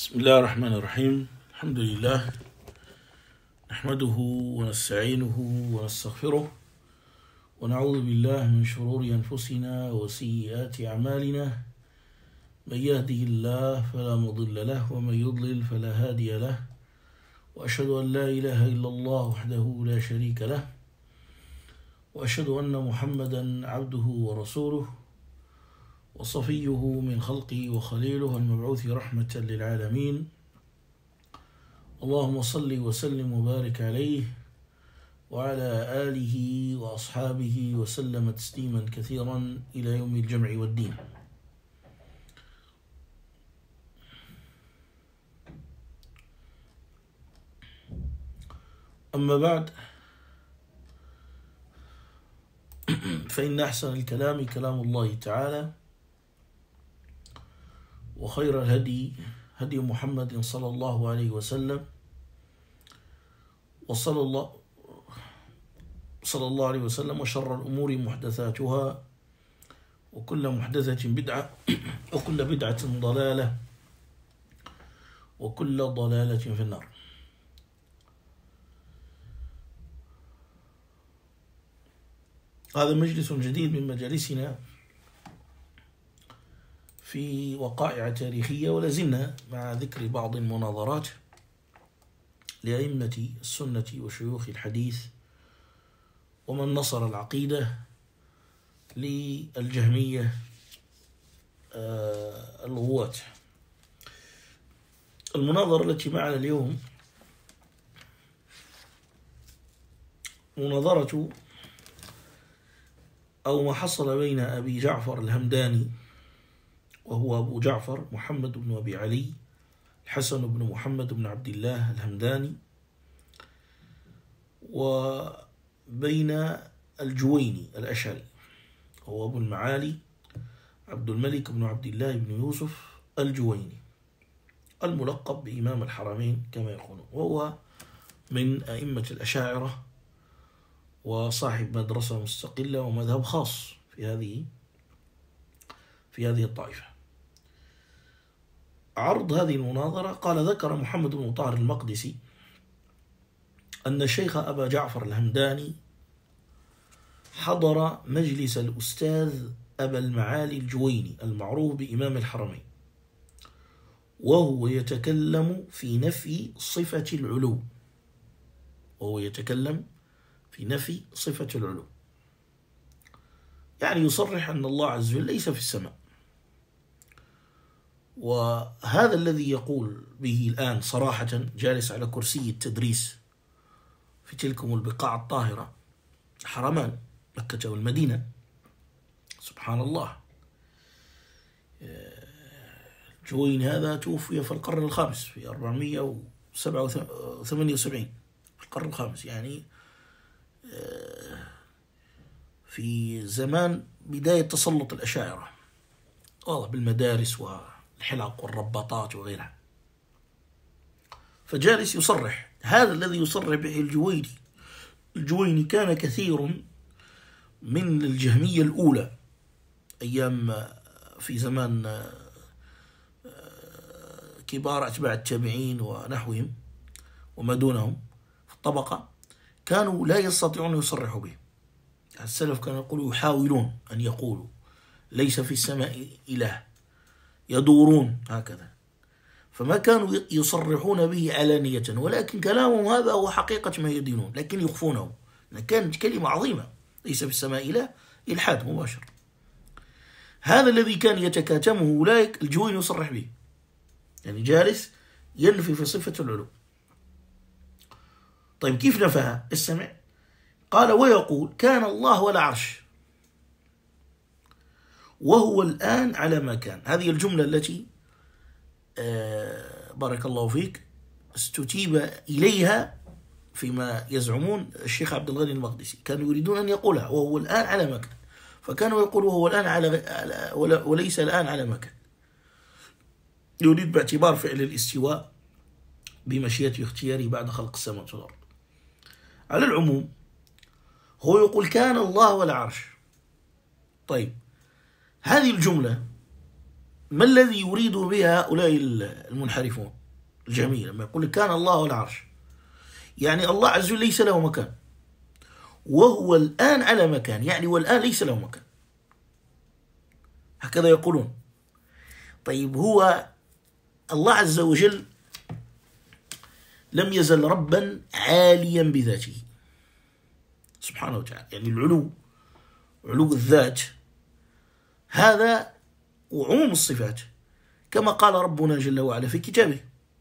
بسم الله الرحمن الرحيم. الحمد لله نحمده ونستعينه ونستغفره ونعوذ بالله من شرور أنفسنا وسيئات أعمالنا. من يهده الله فلا مضل له ومن يضلل فلا هادي له، وأشهد أن لا إله إلا الله وحده لا شريك له، وأشهد أن محمدا عبده ورسوله وصفيه من خلقه وخليله المبعوث رحمة للعالمين. اللهم صل وسلم وبارك عليه وعلى آله وأصحابه وسلم تسليما كثيرا إلى يوم الجمع والدين. أما بعد، فإن أحسن الكلام كلام الله تعالى، وخير الهدي هدي محمد صلى الله عليه وسلم، صلى الله عليه وسلم، وشر الأمور محدثاتها، وكل محدثة بدعة، وكل بدعة ضلالة، وكل ضلالة في النار. هذا مجلس جديد من مجالسنا في وقائع تاريخية، ولازلنا مع ذكر بعض المناظرات لأئمة السنة وشيوخ الحديث ومن نصر العقيدة للجهمية الغواة. المناظرة التي معنا اليوم مناظرة أو ما حصل بين أبي جعفر الهمداني، وهو أبو جعفر محمد بن أبي علي الحسن بن محمد بن عبد الله الهمداني، وبين الجويني الأشعري، هو أبو المعالي عبد الملك بن عبد الله بن يوسف الجويني، الملقب بإمام الحرمين كما يقولون، وهو من أئمة الأشاعرة وصاحب مدرسة مستقلة ومذهب خاص في هذه الطائفة. عرض هذه المناظرة: قال ذكر محمد بن طاهر المقدسي أن الشيخ أبا جعفر الهمداني حضر مجلس الأستاذ أبا المعالي الجويني المعروف بإمام الحرمين، وهو يتكلم في نفي صفة العلو، يعني يصرح أن الله عز وجل ليس في السماء. وهذا الذي يقول به الآن صراحة جالس على كرسي التدريس في تلكم البقاع الطاهرة، حرمان مكة والمدينة، سبحان الله. الجويني هذا توفي في القرن الخامس في 478 في القرن الخامس، يعني في زمان بداية تسلط الأشاعرة، واضح، بالمدارس والحلق والرباطات وغيرها. فجالس يصرح هذا الذي يصرح به الجويني كان كثير من الجهمية الأولى أيام في زمان كبار أتباع التابعين ونحوهم وما دونهم في الطبقة، كانوا لا يستطيعون يصرحوا به. السلف كانوا يحاولون أن يقولوا ليس في السماء إله، يدورون هكذا، فما كانوا يصرحون به علانية، ولكن كلامهم هذا هو حقيقة ما يدينون، لكن يخفونه. كانت كلمة عظيمة، ليس في السماء إله، إلحاد مباشر. هذا الذي كان يتكاتمه أولئك الجويني يصرح به، يعني جالس ينفي في صفة العلو. طيب كيف نفاها؟ استمع. قال: ويقول كان الله ولا عرش وهو الآن على ما كان. هذه الجملة التي بارك الله فيك استتيب إليها فيما يزعمون الشيخ عبد الغني المقدسي، كانوا يريدون أن يقولها وهو الآن على ما كان، فكانوا يقولوا وهو الآن وليس الآن على ما كان، يريد باعتبار فعل الاستواء بمشيئته واختياره بعد خلق السماوات والأرض. على العموم هو يقول كان الله ولا عرش. طيب هذه الجملة ما الذي يريد بها هؤلاء المنحرفون الجميع لما يقول كان الله على العرش؟ يعني الله عز وجل ليس له مكان، وهو الآن على مكان، يعني والآن ليس له مكان، هكذا يقولون. طيب هو الله عز وجل لم يزل ربا عاليا بذاته سبحانه وتعالى، يعني علو الذات هذا وعموم الصفات، كما قال ربنا جل وعلا في كتابه،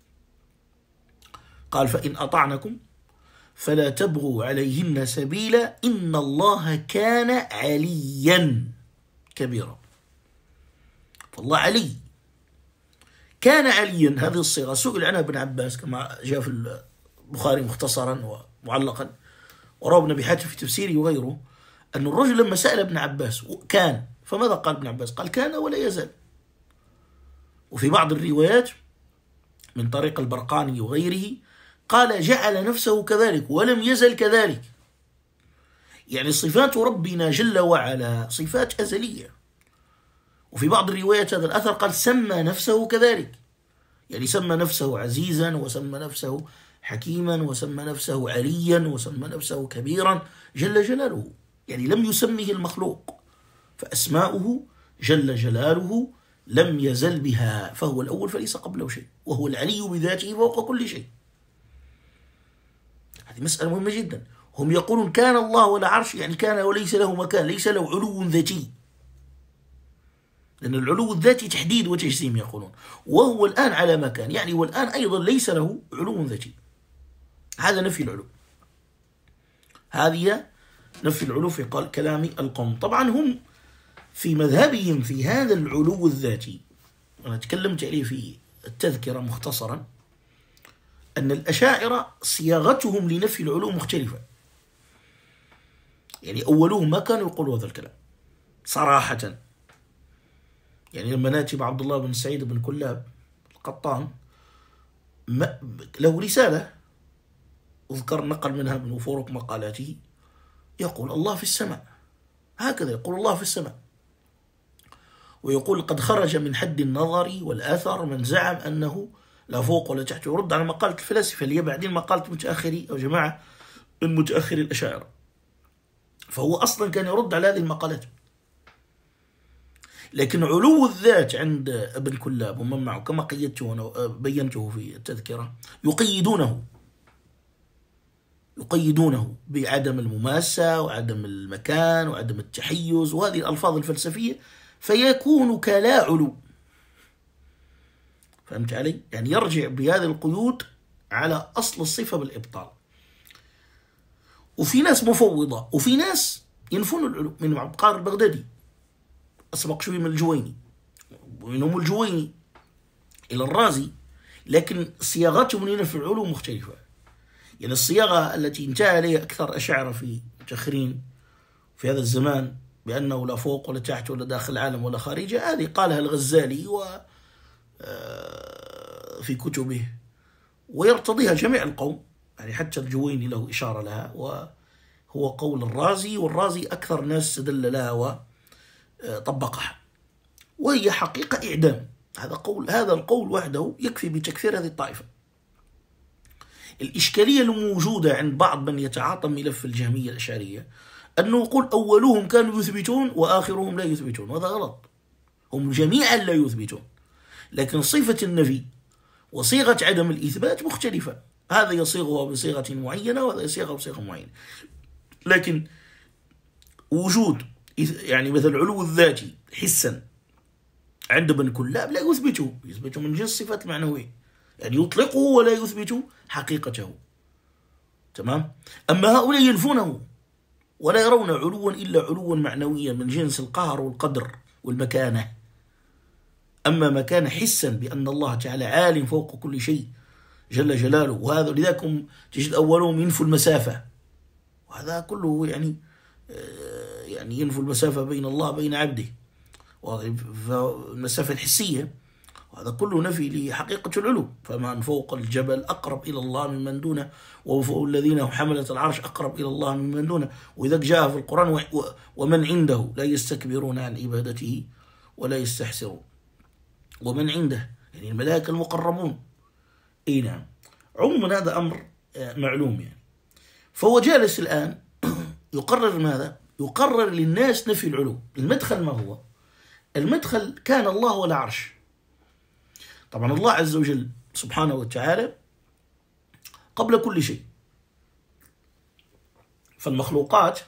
قال فإن أطعنكم فلا تبغوا عليهن سبيلا إن الله كان عليا كبيرا. فالله علي، كان عليا، هذه الصيغة سئل عنها ابن عباس كما جاء في البخاري مختصرا ومعلقا، وروى ابن أبي حاتم في تفسيره وغيره، أن الرجل لما سأل ابن عباس كان، فماذا قال ابن عباس؟ قال كان ولا يزال. وفي بعض الروايات من طريق البرقاني وغيره قال جعل نفسه كذلك ولم يزل كذلك. يعني صفات ربنا جل وعلا صفات أزلية. وفي بعض الروايات هذا الأثر قال سمى نفسه كذلك، يعني سمى نفسه عزيزا، وسمى نفسه حكيما، وسمى نفسه عليا، وسمى نفسه كبيرا جل جلاله، يعني لم يسمه المخلوق، فأسماؤه جل جلاله لم يزل بها، فهو الأول فليس قبله شيء، وهو العلي بذاته فوق كل شيء. هذه مسألة مهمة جدا. هم يقولون كان الله ولا عرش، يعني كان وليس له مكان، ليس له علو ذاتي، لأن العلو الذاتي تحديد وتجسيم يقولون، وهو الآن على مكان، يعني والآن أيضا ليس له علو ذاتي. هذا نفي العلو، هذه نفي العلو في كلام القوم. طبعا هم في مذهبهم في هذا العلو الذاتي، أنا تكلمت عليه في التذكرة مختصرا، أن الأشاعرة صياغتهم لنفي العلو مختلفة. يعني أولهم ما كانوا يقولوا هذا الكلام صراحة. يعني لما نأتي مع عبد الله بن سعيد بن كلاب القطان، له رسالة أذكر نقل منها من وفورق مقالاته، يقول الله في السماء، هكذا يقول الله في السماء، ويقول قد خرج من حد النظر والآثر من زعم أنه لا فوق ولا تحت، يرد على مقالة الفلاسفة اللي هي بعدين مقالة متأخري أو جماعة من متأخري الأشاعرة. فهو أصلا كان يرد على هذه المقالات. لكن علو الذات عند ابن كلاب ومن معه كما قيدته بينته في التذكرة يقيدونه بعدم المماسة وعدم المكان وعدم التحيز وهذه الألفاظ الفلسفية، فيكون كلا علو. فهمت علي؟ يعني يرجع بهذه القيود على أصل الصفة بالإبطال. وفي ناس مفوضة، وفي ناس ينفون العلو، من عبد القادر البغدادي أسبق شوي من الجويني، ومنهم الجويني إلى الرازي، لكن صياغتهم لنفي العلو مختلفة. يعني الصياغة التي انتهى إليها أكثر أشاعرة في متأخرين في هذا الزمان بأنه لا فوق ولا تحت ولا داخل العالم ولا خارجه، هذه قالها الغزالي في كتبه ويرتضيها جميع القوم، يعني حتى الجويني له إشارة لها، وهو قول الرازي، والرازي أكثر ناس استدل لها وطبقها، وهي حقيقة إعدام. هذا القول وحده يكفي بتكفير هذه الطائفة. الإشكالية الموجودة عند بعض من يتعاطى ملف الجهمية الأشعرية أنه يقول أولهم كانوا يثبتون وآخرهم لا يثبتون، وهذا غلط. هم جميعا لا يثبتون، لكن صفة النفي وصيغة عدم الإثبات مختلفة، هذا يصيغها بصيغة معينة وهذا يصيغها بصيغة معينة. لكن وجود يعني مثل علو الذاتي حسا عند ابن كلاب لا يثبته من جنس الصفات المعنوية، يعني يطلقه ولا يثبت حقيقته. تمام؟ أما هؤلاء ينفونه ولا يرون علوا إلا علوا معنويا من جنس القهر والقدر والمكانة. أما مكان حسا بأن الله تعالى عالم فوق كل شيء جل جلاله، وهذا لذلك تجد أولهم ينفوا المسافة، وهذا كله يعني ينفوا المسافة بين الله وبين عبده، والمسافة الحسية، وهذا كله نفي لحقيقة العلو. فمن فوق الجبل أقرب إلى الله ممن دونه، وفوق الذين حملة العرش أقرب إلى الله ممن دونه. وإذا جاء في القرآن ومن عنده لا يستكبرون عن عبادته ولا يستحسرون. ومن عنده، يعني الملائكة المقربون. اي نعم. عموما هذا أمر معلوم يعني. فهو جالس الآن يقرر ماذا؟ يقرر للناس نفي العلو. المدخل ما هو؟ المدخل كان الله ولا عرش. طبعا الله عز وجل سبحانه وتعالى قبل كل شيء، فالمخلوقات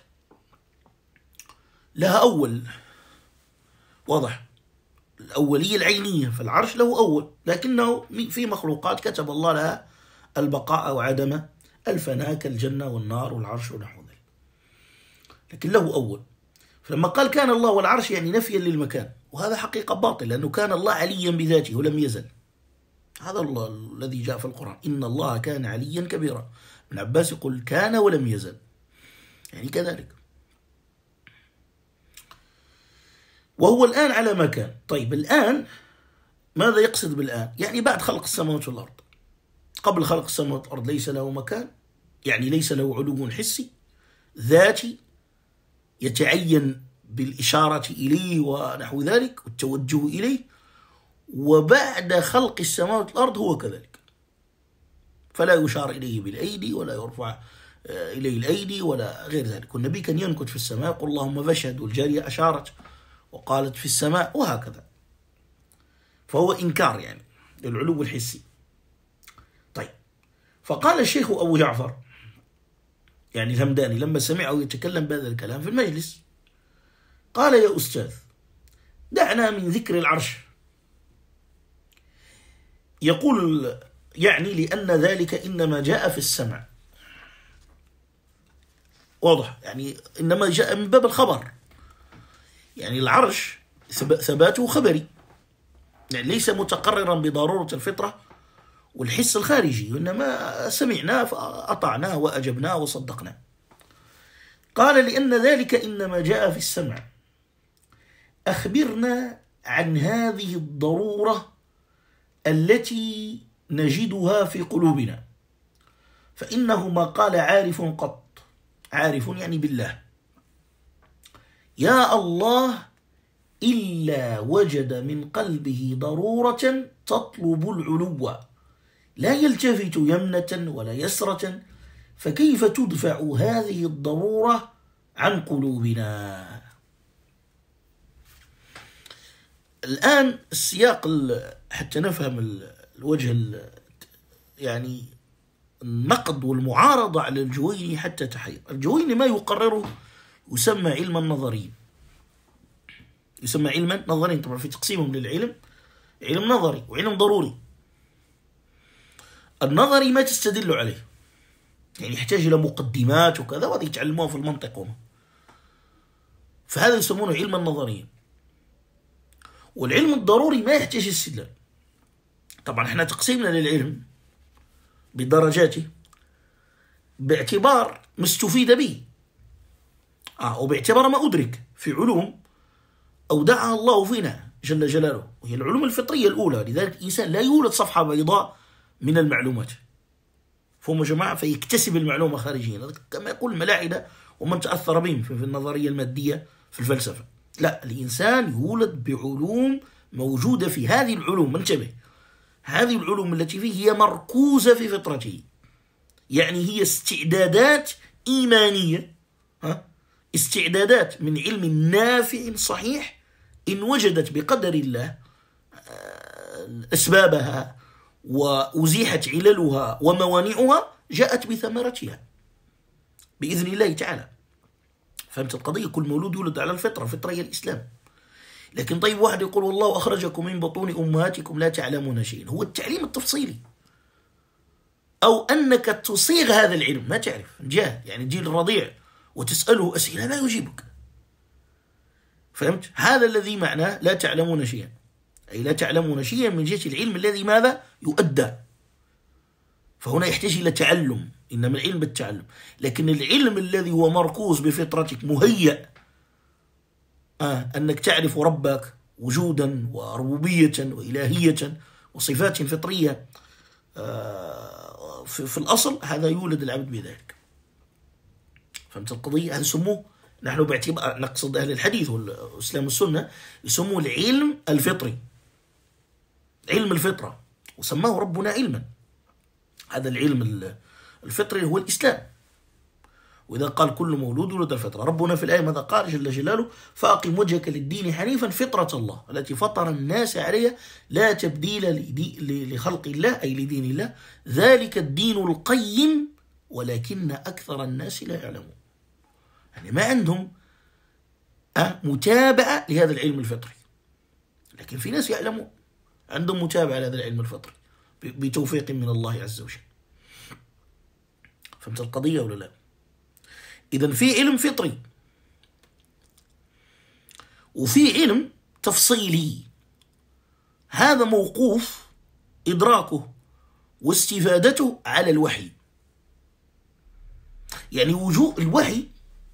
لها أول، واضح، الأولية العينية، فالعرش له أول، لكنه في مخلوقات كتب الله لها البقاء وعدم الفناء كالجنة والنار والعرش ونحو ذلك، لكن له أول. فلما قال كان الله والعرش يعني نفيا للمكان، وهذا حقيقة باطل، لأنه كان الله عليا بذاته ولم يزل. هذا الله الذي جاء في القرآن، إن الله كان عليا كبيرا. ابن عباس يقول كان ولم يزل، يعني كذلك. وهو الآن على ما كان. طيب الآن ماذا يقصد بالآن؟ يعني بعد خلق السماوات والأرض. قبل خلق السماوات والأرض ليس له مكان، يعني ليس له علو حسي ذاتي يتعين بالإشارة إليه ونحو ذلك والتوجه إليه. وبعد خلق السماوات والأرض هو كذلك، فلا يشار إليه بالأيدي ولا يرفع إليه الأيدي ولا غير ذلك. والنبي كان ينكت في السماء يقول اللهم فاشهد، والجارية أشارت وقالت في السماء، وهكذا. فهو إنكار يعني للعلو الحسي. طيب، فقال الشيخ أبو جعفر يعني الهمداني لما سمعه يتكلم بهذا الكلام في المجلس، قال يا أستاذ دعنا من ذكر العرش. يقول يعني لأن ذلك إنما جاء في السمع، واضح، يعني إنما جاء من باب الخبر، يعني العرش ثباته خبري، يعني ليس متقررا بضرورة الفطرة والحس الخارجي، وإنما سمعناه فأطعناه وأجبناه وصدقناه. قال لأن ذلك إنما جاء في السمع، أخبرنا عن هذه الضرورة التي نجدها في قلوبنا، فإنه ما قال عارف قط، عارف يعني بالله، يا الله إلا وجد من قلبه ضرورة تطلب العلو، لا يلتفت يمنة ولا يسرة، فكيف تدفع هذه الضرورة عن قلوبنا؟ الآن السياق حتى نفهم الوجه يعني النقد والمعارضة على الجويني حتى تحير. الجويني ما يقرره يسمى علما نظريا، يسمى علما نظريا. طبعا في تقسيمهم للعلم علم نظري وعلم ضروري. النظري ما تستدل عليه، يعني يحتاج إلى مقدمات وكذا، وهذه يتعلموها في المنطق هم، فهذا يسمونه علما نظريا. والعلم الضروري ما يحتاج استدلال. طبعا احنا تقسيمنا للعلم بدرجاته باعتبار ما استفيد به، وباعتبار ما أدرك في علوم أودعها الله فينا جل جلاله، وهي العلوم الفطرية الأولى. لذلك الإنسان لا يولد صفحة بيضاء من المعلومات، فهم جماعة فيكتسب المعلومة خارجيا، كما يقول الملاحدة ومن تأثر بهم في النظرية المادية في الفلسفة. لا، الإنسان يولد بعلوم موجودة في هذه العلوم. انتبه، هذه العلوم التي فيه هي مركوزة في فطرته، يعني هي استعدادات إيمانية، استعدادات من علم نافع صحيح إن وجدت بقدر الله أسبابها وأزيحت عللها وموانعها جاءت بثمرتها بإذن الله تعالى. فهمت القضية؟ كل مولود يولد على الفطرة، الفطرة هي الإسلام. لكن طيب واحد يقول والله أخرجكم من بطون أمهاتكم لا تعلمون شيئا، هو التعليم التفصيلي، أو أنك تصيغ هذا العلم ما تعرف، جاهل يعني جيل الرضيع وتسأله أسئلة لا يجيبك. فهمت؟ هذا الذي معناه لا تعلمون شيئا، أي لا تعلمون شيئا من جهة العلم الذي ماذا؟ يؤدى. فهنا يحتاج إلى تعلم، إنما العلم بالتعلم. لكن العلم الذي هو مركوز بفطرتك مهيأ، أنك تعرف ربك وجودا وربوبية وإلهية وصفات فطرية في الأصل، هذا يولد العبد بذلك. فهمت القضية؟ هذا يسموه نحن نقصد أهل الحديث والإسلام والسنة يسموه العلم الفطري. علم الفطرة، وسماه ربنا علما. هذا العلم الفطري هو الإسلام. وإذا قال كل مولود ولد الفطرة، ربنا في الآية ماذا قال جل جلاله؟ فأقم وجهك للدين حنيفا فطرة الله التي فطر الناس عليها لا تبديل لخلق الله أي لدين الله، ذلك الدين القيم ولكن أكثر الناس لا يعلمون. يعني ما عندهم متابعة لهذا العلم الفطري، لكن في ناس يعلمون عندهم متابعة لهذا العلم الفطري بتوفيق من الله عز وجل. فهمت القضية ولا لا؟ إذن في علم فطري وفي علم تفصيلي، هذا موقوف إدراكه واستفادته على الوحي. يعني وجوء الوحي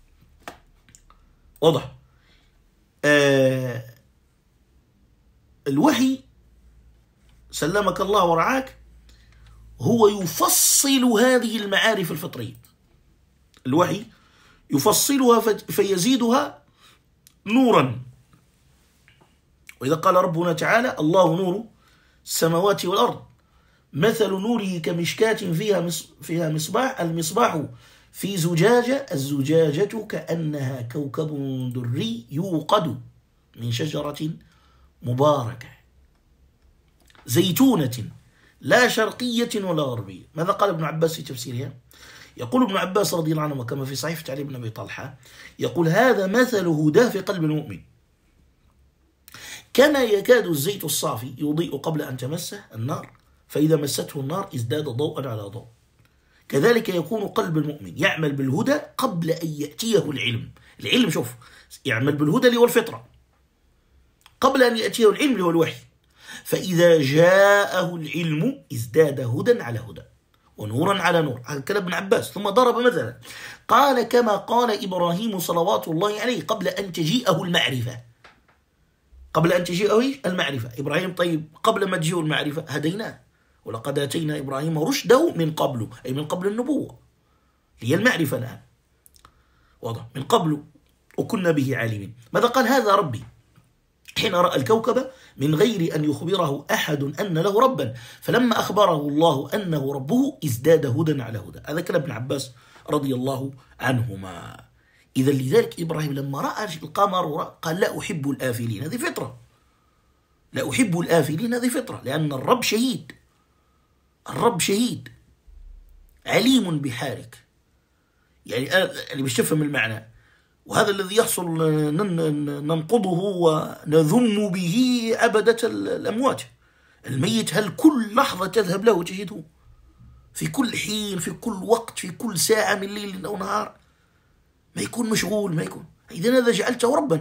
واضح. الوحي سلمك الله ورعاك هو يفصل هذه المعارف الفطرية. الوحي يفصلها فيزيدها نورا. وإذا قال ربنا تعالى الله نور السماوات والأرض مثل نوره كمشكاة فيها مصباح، المصباح في زجاجة، الزجاجة كأنها كوكب دري يوقد من شجرة مباركة زيتونة لا شرقية ولا غربية. ماذا قال ابن عباس في تفسيرها؟ يقول ابن عباس رضي الله عنه كما في صحيفة علي بن أبي طلحة، يقول هذا مثل هداه في قلب المؤمن، كما يكاد الزيت الصافي يضيء قبل أن تمسه النار، فإذا مسته النار ازداد ضوءا على ضوء. كذلك يكون قلب المؤمن يعمل بالهدى قبل أن يأتيه العلم. العلم شوف يعمل بالهدى اللي هو الفطرة قبل أن يأتيه العلم اللي هو الوحي، فإذا جاءه العلم ازداد هدى على هدى ونورا على نور. هذا كلام ابن عباس. ثم ضرب مثلا قال كما قال إبراهيم صلوات الله عليه قبل أن تجيئه المعرفة. قبل أن تجيئه المعرفة إبراهيم، طيب قبل ما تجيئه المعرفة هديناه، ولقد آتينا إبراهيم رشده من قبل، أي من قبل النبوة هي المعرفة الآن واضح، من قبل وكنا به عالمين. ماذا قال؟ هذا ربي حين رأى الكوكب من غير أن يخبره أحد أن له ربا، فلما أخبره الله أنه ربه ازداد هدى على هدى. هذا كلام ابن عباس رضي الله عنهما. إذا لذلك إبراهيم لما رأى القمر قال لا أحب الآفلين، هذه فطرة. لا أحب الآفلين هذه فطرة، لأن الرب شهيد، الرب شهيد عليم بحالك. يعني مش تفهم المعنى. وهذا الذي يحصل ننقضه ونذم به عبدة الأموات. الميت هل كل لحظة تذهب له وتجده في كل حين في كل وقت في كل ساعة من ليل أو نهار، ما يكون مشغول، ما يكون. إذن هذا جعلته ربا.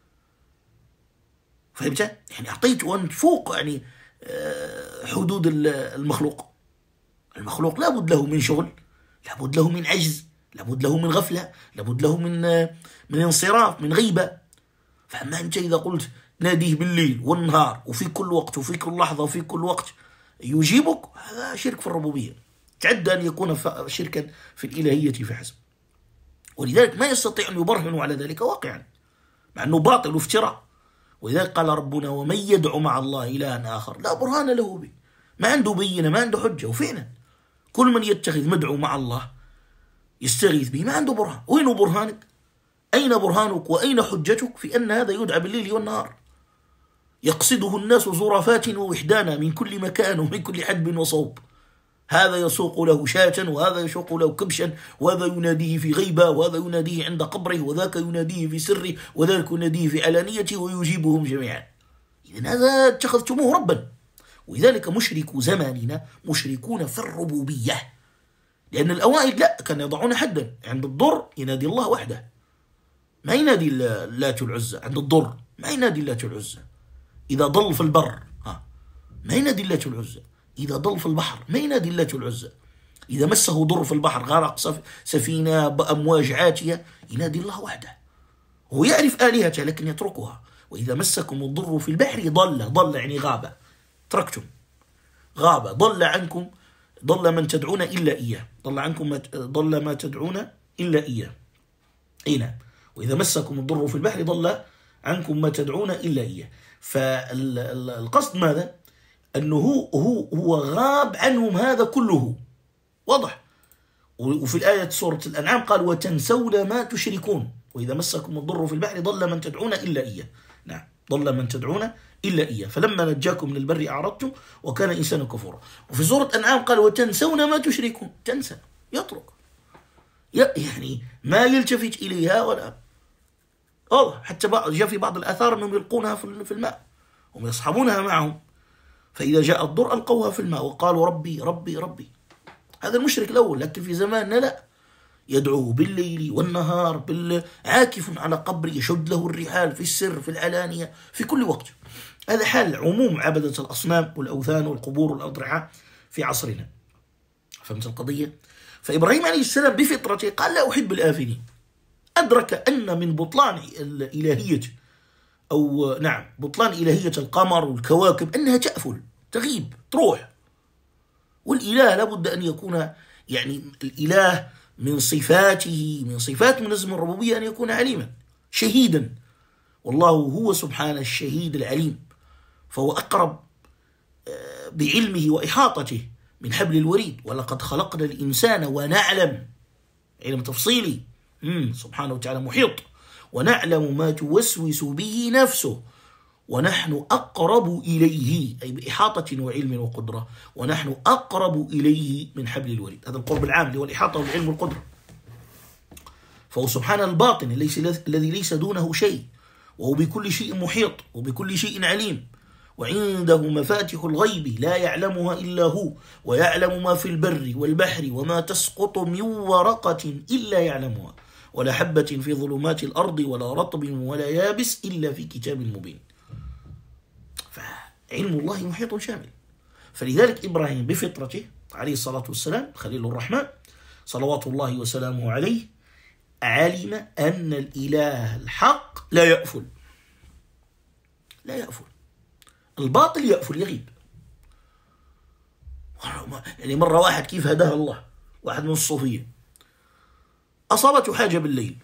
فهمت؟ يعني أعطيته أن فوق يعني حدود المخلوق. المخلوق لابد له من شغل، لابد له من عجز، لابد له من غفلة، لابد له من انصراف، من غيبة. فأما أنت إذا قلت ناديه بالليل والنهار وفي كل وقت وفي كل لحظة وفي كل وقت يجيبك، هذا شرك في الربوبية، تعدى أن يكون شركا في الإلهية فحسب. ولذلك ما يستطيع أن يبرهن على ذلك واقعا، مع أنه باطل وافتراء. ولذلك قال ربنا ومن يدعو مع الله إلها آخر لا برهان له به، ما عنده بينة، ما عنده حجة. وفعلا كل من يتخذ مدعو مع الله يستغيث به ما عنده برهان. وين برهانك؟ أين برهانك وأين حجتك في أن هذا يدعى بالليل والنهار؟ يقصده الناس زرافات ووحدانا من كل مكان ومن كل حدب وصوب، هذا يسوق له شاة وهذا يسوق له كبشا، وهذا يناديه في غيبة وهذا يناديه عند قبره وذاك يناديه في سره وذاك يناديه في علانيته ويجيبهم جميعا. إذن هذا اتخذتموه ربا. ولذلك مشركو زماننا مشركون في الربوبية، لأن الأوائل لا كانوا يضعون حدا عند الضر ينادي الله وحده، ما ينادي اللات والعزى. عند الضر ما ينادي اللات والعزى. إذا ضل في البر ما ينادي اللات والعزى. إذا ضل في البحر ما ينادي اللات والعزى. إذا مسه ضر في البحر غرق سفينة بأمواج عاتية ينادي الله وحده. هو يعرف آلهته لكن يتركها. وإذا مسكم الضر في البحر ضل يعني غاب، تركتم، غاب، ضل عنكم، ضل من تدعون إلا إياه، ضل عنكم ضل ما تدعون إلا إياه. نعم. وإذا مسكم الضر في البحر ضل عنكم ما تدعون إلا إياه. فالقصد ماذا؟ أنه هو غاب عنهم هذا كله، واضح. وفي الآية سورة الأنعام قال وتنسون ما تشركون وإذا مسكم الضر في البحر ضل من تدعون إلا إياه. نعم، ضل من تدعون إلا إياه، فلما نجاكم من البر أعرضتم وكان إنسان كفورا. وفي سورة الأنعام قال وتنسون ما تشركون، تنسى، يترك، يعني ما يلتفت إليها ولا واضح. حتى جاء في بعض الآثار أنهم يلقونها في الماء، هم يصحبونها معهم، فإذا جاء الضر ألقوها في الماء وقالوا ربي ربي ربي. هذا المشرك الأول. لكن في زماننا لا، يدعو بالليل والنهار، عاكف على قبر يشد له الرحال في السر في العلانية في كل وقت. هذا حال عموم عبدة الأصنام والأوثان والقبور والأضرحة في عصرنا. فهمت القضية؟ فإبراهيم عليه السلام بفطرته قال لا أحب الآفلين. أدرك أن من بطلان الإلهية أو نعم بطلان إلهية القمر والكواكب أنها تأفل، تغيب، تروح. والإله لابد أن يكون يعني الإله من صفاته، من صفات منزم الربوبية، أن يكون عليما شهيدا، والله هو سبحانه الشهيد العليم، فهو أقرب بعلمه وإحاطته من حبل الوريد. ولقد خلقنا الإنسان ونعلم، علم تفصيلي، سبحانه وتعالى محيط، ونعلم ما توسوس به نفسه ونحن أقرب إليه، أي بإحاطة وعلم وقدرة، ونحن أقرب إليه من حبل الوريد. هذا القرب العام اللي هو الإحاطة والعلم والقدرة. فهو سبحانه الباطن الذي ليس دونه شيء، وهو بكل شيء محيط وبكل شيء عليم. وعنده مفاتح الغيب لا يعلمها إلا هو، ويعلم ما في البر والبحر وما تسقط من ورقة إلا يعلمها، ولا حبة في ظلمات الأرض ولا رطب ولا يابس إلا في كتاب مبين. فعلم الله محيط شامل. فلذلك إبراهيم بفطرته عليه الصلاة والسلام خليل الرحمن صلوات الله وسلامه عليه علم أن الإله الحق لا يأفل، لا يأفل. الباطل يأفل، يغيب. يعني مرة واحد كيف هداه الله، واحد من الصوفية أصابته حاجة بالليل،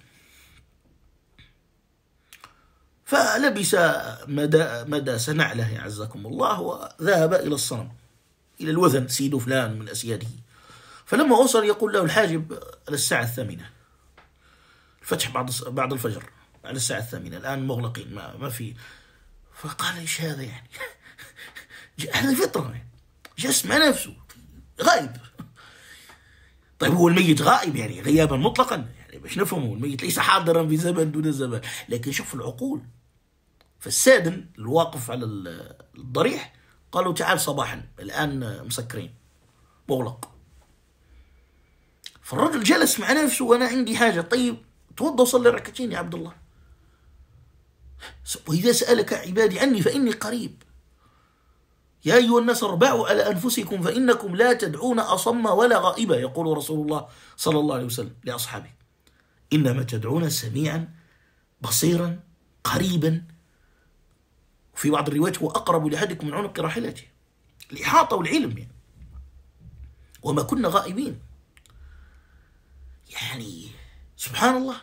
فلبس مداس نعله عزكم الله وذهب إلى الصنم، إلى الوثن سيد فلان من أسياده. فلما وصل يقول له الحاجب على الساعة 8، الفتح بعد الفجر على الساعة 8، الآن مغلقين ما في. فقال إيش هذا يعني هذا فطرة يعني. جسم نفسه غائب. طيب هو الميت غائب يعني غيابا مطلقا، يعني باش نفهمه الميت ليس حاضرا في زمن دون زمان، لكن شوف العقول. فالسادن الواقف على الضريح قالوا تعال صباحا، الآن مسكرين مغلق. فالرجل جلس مع نفسه وأنا عندي حاجة، طيب توضى وصلي ركعتين يا عبد الله، وإذا سألك عبادي عني فإني قريب، يا أيها الناس اربعوا على أنفسكم فإنكم لا تدعون أصم ولا غائبا، يقول رسول الله صلى الله عليه وسلم لأصحابه، إنما تدعون سميعا بصيرا قريبا. وفي بعض الروايات هو أقرب لأحدكم من عنق راحلته، الإحاطة والعلم يعني. وما كنا غائبين، يعني سبحان الله.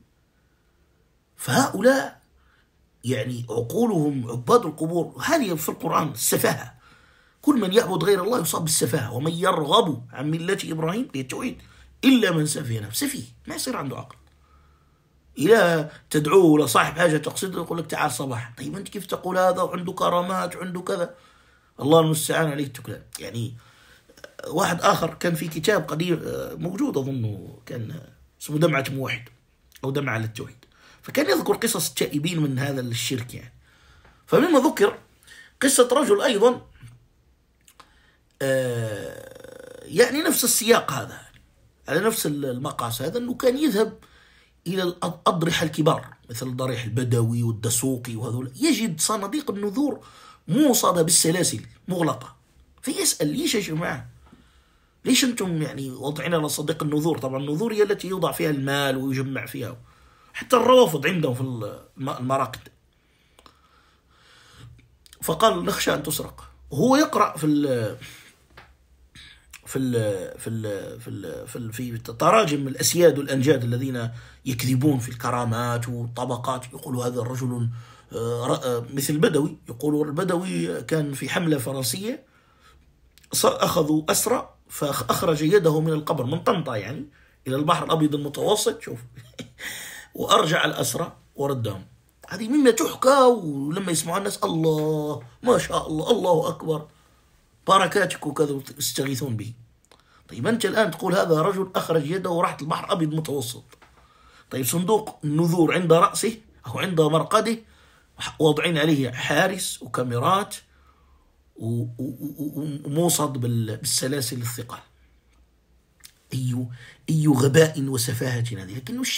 فهؤلاء يعني عقولهم عباد القبور. هذه في القرآن السفاهة، كل من يعبد غير الله يصاب بالسفاهة. ومن يرغب عن ملة إبراهيم للتوحيد إلا من سفه نفسه، سفيه ما يصير عنده عقل. إذا تدعوه لصاحب حاجة تقصده يقول لك تعال صباح، طيب أنت كيف تقول هذا وعنده كرامات وعنده كذا؟ الله المستعان عليه التكلان. يعني واحد آخر كان في كتاب قديم موجود أظنه كان اسمه دمعة موحد أو دمعة للتوحيد، فكان يذكر قصص التائبين من هذا الشرك يعني. فمما ذكر قصة رجل أيضا يعني نفس السياق هذا، على نفس المقاس هذا، أنه كان يذهب إلى الأضرحة الكبار مثل الضريح البدوي والدسوقي وهذول، يجد صناديق النذور موصدة بالسلاسل مغلقة، فيسأل ليش يا جماعة، ليش أنتم يعني وضعنا على صندوق النذور؟ طبعا النذور هي التي يوضع فيها المال ويجمع فيها، حتى الروافض عندهم في المراقد. فقال نخشى أن تسرق. وهو يقرأ في تراجم الأسياد والأنجاد الذين يكذبون في الكرامات والطبقات، يقول هذا الرجل مثل بدوي، يقولوا البدوي كان في حملة فرنسية، أخذوا أسرى فأخرج يده من القبر من طنطا يعني إلى البحر الأبيض المتوسط، شوف وأرجع الأسرى وردهم. هذه مما تحكى، ولما يسمعوا الناس الله ما شاء الله الله أكبر بركاتك وكذا يستغيثون به. طيب أنت الآن تقول هذا رجل أخرج يده وراحت البحر الأبيض المتوسط. طيب صندوق النذور عند رأسه أو عند مرقده وضعين عليه حارس وكاميرات وموصد بالسلاسل الثقل. أي غباء وسفاهة هذه،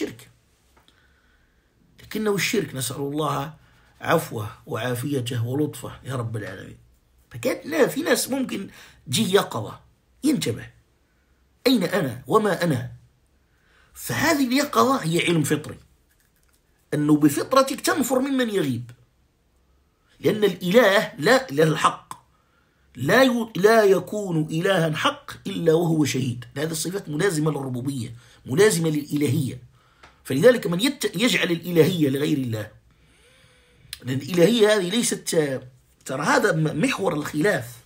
لكنه الشرك، نسأل الله عفوه وعافيته ولطفه يا رب العالمين. فكانت في ناس ممكن جي يقظة ينتبه أين أنا وما أنا. فهذه اليقظة هي علم فطري، أنه بفطرتك تنفر ممن يغيب، لأن الإله لا إله الحق لا يكون إلها حق إلا وهو شهيد. هذه الصفات ملازمة للربوبية، ملازمة للإلهية. فلذلك من يجعل الإلهية لغير الله، لأن الإلهية هذه ليست، ترى هذا محور الخلاف.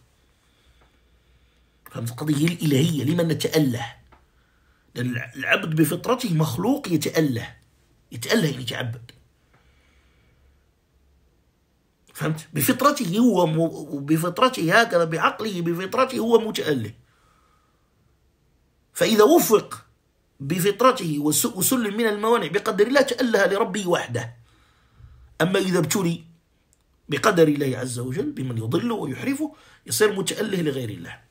فهمت القضية؟ الإلهية لمن نتأله، لأن العبد بفطرته مخلوق يتأله يعني يتعبد. فهمت؟ بفطرته هو بفطرته هكذا، بعقله بفطرته هو متأله. فإذا وفق بفطرته وسلم من الموانع بقدر الله تأله لربه وحده. أما إذا ابتلي بقدر الله عز وجل بمن يضله ويحرفه يصير متأله لغير الله.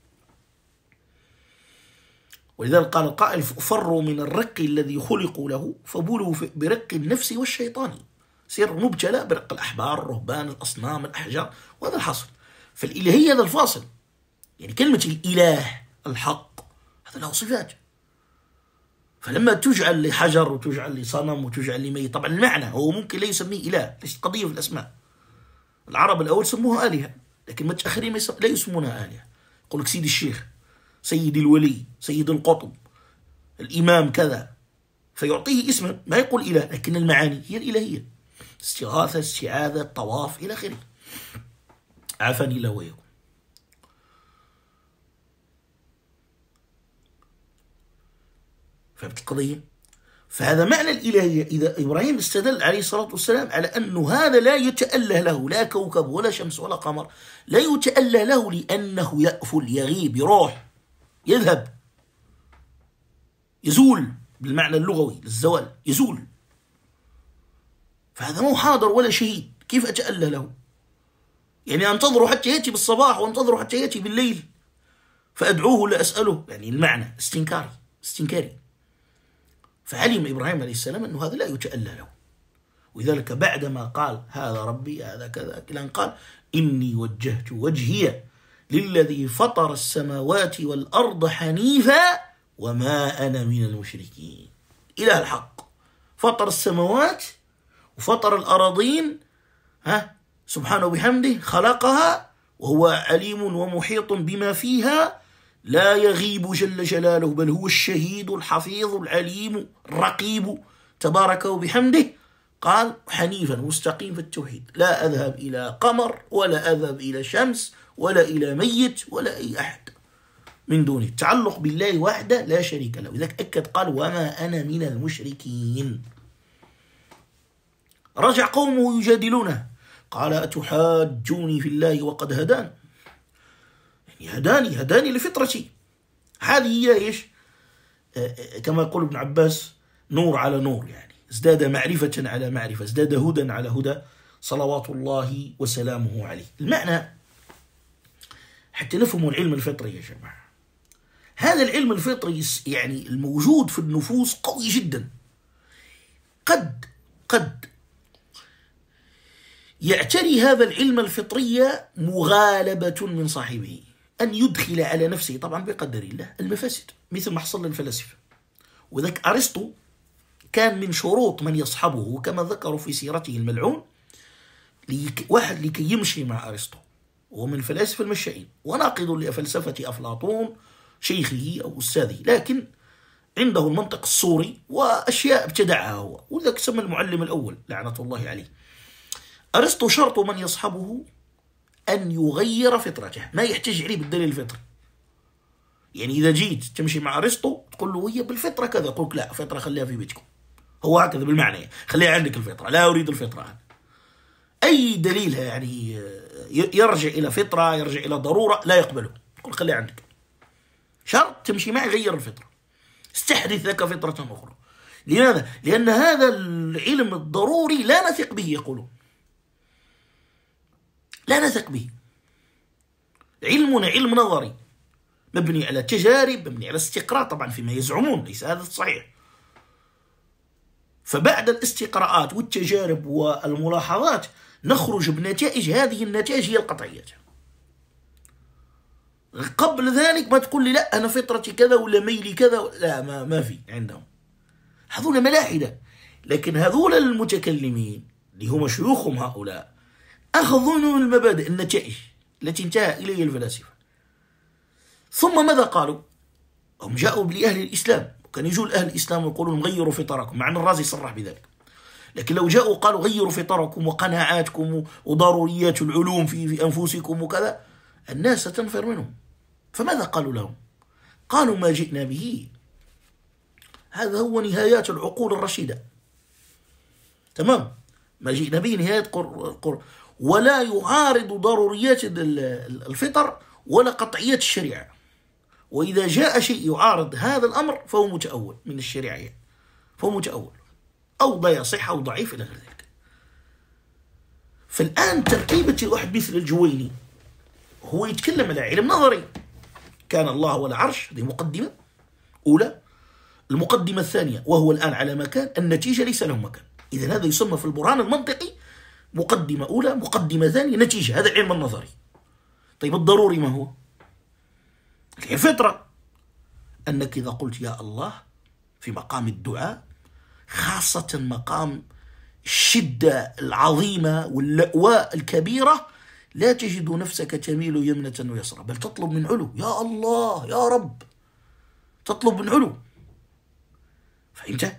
ولذلك قال القائل: فروا من الرق الذي خلقوا له فبولوا برق النفس والشيطان. سير مبتلى برق الأحبار، الرهبان، الأصنام، الأحجار، وهذا الحصل. فالإلهية هذا الفاصل، يعني كلمة الإله الحق هذا له صفات. فلما تجعل لحجر وتجعل لصنم وتجعل لميت، طبعا المعنى هو ممكن لا يسميه إله، ليست قضية في الأسماء. العرب الأول سموها آلهة، لكن متأخرين لا يسمونها آلهة. يقول لك سيد الشيخ، سيد الولي، سيد القطب، الإمام كذا، فيعطيه اسما ما يقول إله، لكن المعاني هي الإلهية: استغاثة، استعاذة، طواف، إلى آخره. عافاني الله وإياكم. فهمت القضية؟ فهذا معنى الإلهية. إذا إبراهيم استدل عليه الصلاة والسلام على أنه هذا لا يتأله له لا كوكب ولا شمس ولا قمر، لا يتأله له لأنه يأفل، يغيب، يروح، يذهب، يزول بالمعنى اللغوي للزوال، يزول. فهذا مو حاضر ولا شهيد، كيف أتأله له؟ يعني أنتظره حتى يأتي بالصباح وأنتظره حتى يأتي بالليل فأدعوه لا أسأله، يعني المعنى استنكاري. فعلم إبراهيم عليه السلام أنه هذا لا يتأله له، ولذلك بعدما قال هذا ربي هذا كذا كلام قال: إني وجهت وجهي للذي فطر السماوات والأرض حنيفا وما أنا من المشركين. إله الحق فطر السماوات وفطر الأراضين، سبحانه وبحمده خلقها، وهو عليم ومحيط بما فيها، لا يغيب جل جلاله، بل هو الشهيد الحفيظ العليم الرقيب تبارك وبحمده. قال: حنيفا مستقيم في التوحيد، لا أذهب إلى قمر ولا أذهب إلى شمس ولا إلى ميت ولا أي أحد من دونه، التعلق بالله وحده لا شريك له. لذلك أكد قال: وما أنا من المشركين. رجع قومه يجادلونه، قال: أتحاجوني في الله وقد هدان. يعني هداني لفطرتي. هذه هي إيش؟ كما يقول ابن عباس: نور على نور، يعني ازداد معرفة على معرفة، ازداد هدى على هدى، صلوات الله وسلامه عليه. المعنى حتى نفهم العلم الفطري يا جماعة. هذا العلم الفطري يعني الموجود في النفوس قوي جدا. قد يعتري هذا العلم الفطري مغالبة من صاحبه، أن يدخل على نفسه طبعا بقدر الله المفاسد، مثل ما حصل للفلاسفة. وذلك أرسطو كان من شروط من يصحبه كما ذكروا في سيرته الملعون، واحد لكي يمشي مع أرسطو ومن الفلاسفة المشائين، وناقض لفلسفة أفلاطون شيخه أو أستاذه، لكن عنده المنطق الصوري وأشياء ابتدعها هو، وذلك سمى المعلم الأول لعنة الله عليه. أرسطو شرط من يصحبه أن يغير فطرته، ما يحتج عليه بالدليل الفطري. يعني إذا جيت تمشي مع أرسطو تقول له هي بالفطرة كذا، يقول لك لا، فطرة خليها في بيتكم، هو هكذا بالمعنى، خليها عندك الفطرة، لا أريد الفطرة أنا. أي دليل يعني يرجع إلى فطرة، يرجع إلى ضرورة، لا يقبله، يقول خليها عندك. شرط تمشي معي غير الفطرة، استحدث لك فطرة أخرى. لماذا؟ لأن هذا العلم الضروري لا نثق به، يقولون لا نثق به. علمنا علم نظري مبني على تجارب، مبني على استقراء، طبعا فيما يزعمون ليس هذا الصحيح. فبعد الاستقراءات والتجارب والملاحظات نخرج بنتائج، هذه النتائج هي القطعيات. قبل ذلك ما تقول لي لا أنا فطرتي كذا ولا ميلي كذا، لا، ما في عندهم. هذول ملاحدة. لكن هذول المتكلمين اللي هم شيوخهم هؤلاء أخذوا من المبادئ النتائج التي انتهى إليها الفلاسفة. ثم ماذا قالوا؟ هم جاءوا لأهل الإسلام، وكان يجوا لأهل الإسلام ويقولون غيروا فطركم، مع أن الرازي صرح بذلك. لكن لو جاءوا قالوا غيروا فطركم وقناعاتكم وضروريات العلوم في أنفسكم وكذا، الناس ستنفر منهم. فماذا قالوا لهم؟ قالوا ما جئنا به هذا هو نهايات العقول الرشيدة، تمام، ما جئنا به نهاية ولا يعارض ضروريات الفطر ولا قطعيات الشريعة. وإذا جاء شيء يعارض هذا الأمر فهو متأول من الشريعة، فهو متأول أو ضيع صحة أو ضعيف إلى غير ذلك. فالآن تركيبة واحد مثل الجويني هو يتكلم على علم نظري، كان الله ولا عرش، هذه مقدمة أولى. المقدمة الثانية وهو الآن على مكان، النتيجة ليس له مكان. إذا هذا يسمى في البرهان المنطقي مقدمة أولى، مقدمة ثانية، نتيجة. هذا العلم النظري. طيب الضروري ما هو؟ الفطرة، أنك إذا قلت يا الله في مقام الدعاء، خاصة مقام الشدة العظيمة واللأواء الكبيرة، لا تجد نفسك تميل يمنة ويسرى، بل تطلب من علو، يا الله يا رب، تطلب من علو. فهمت؟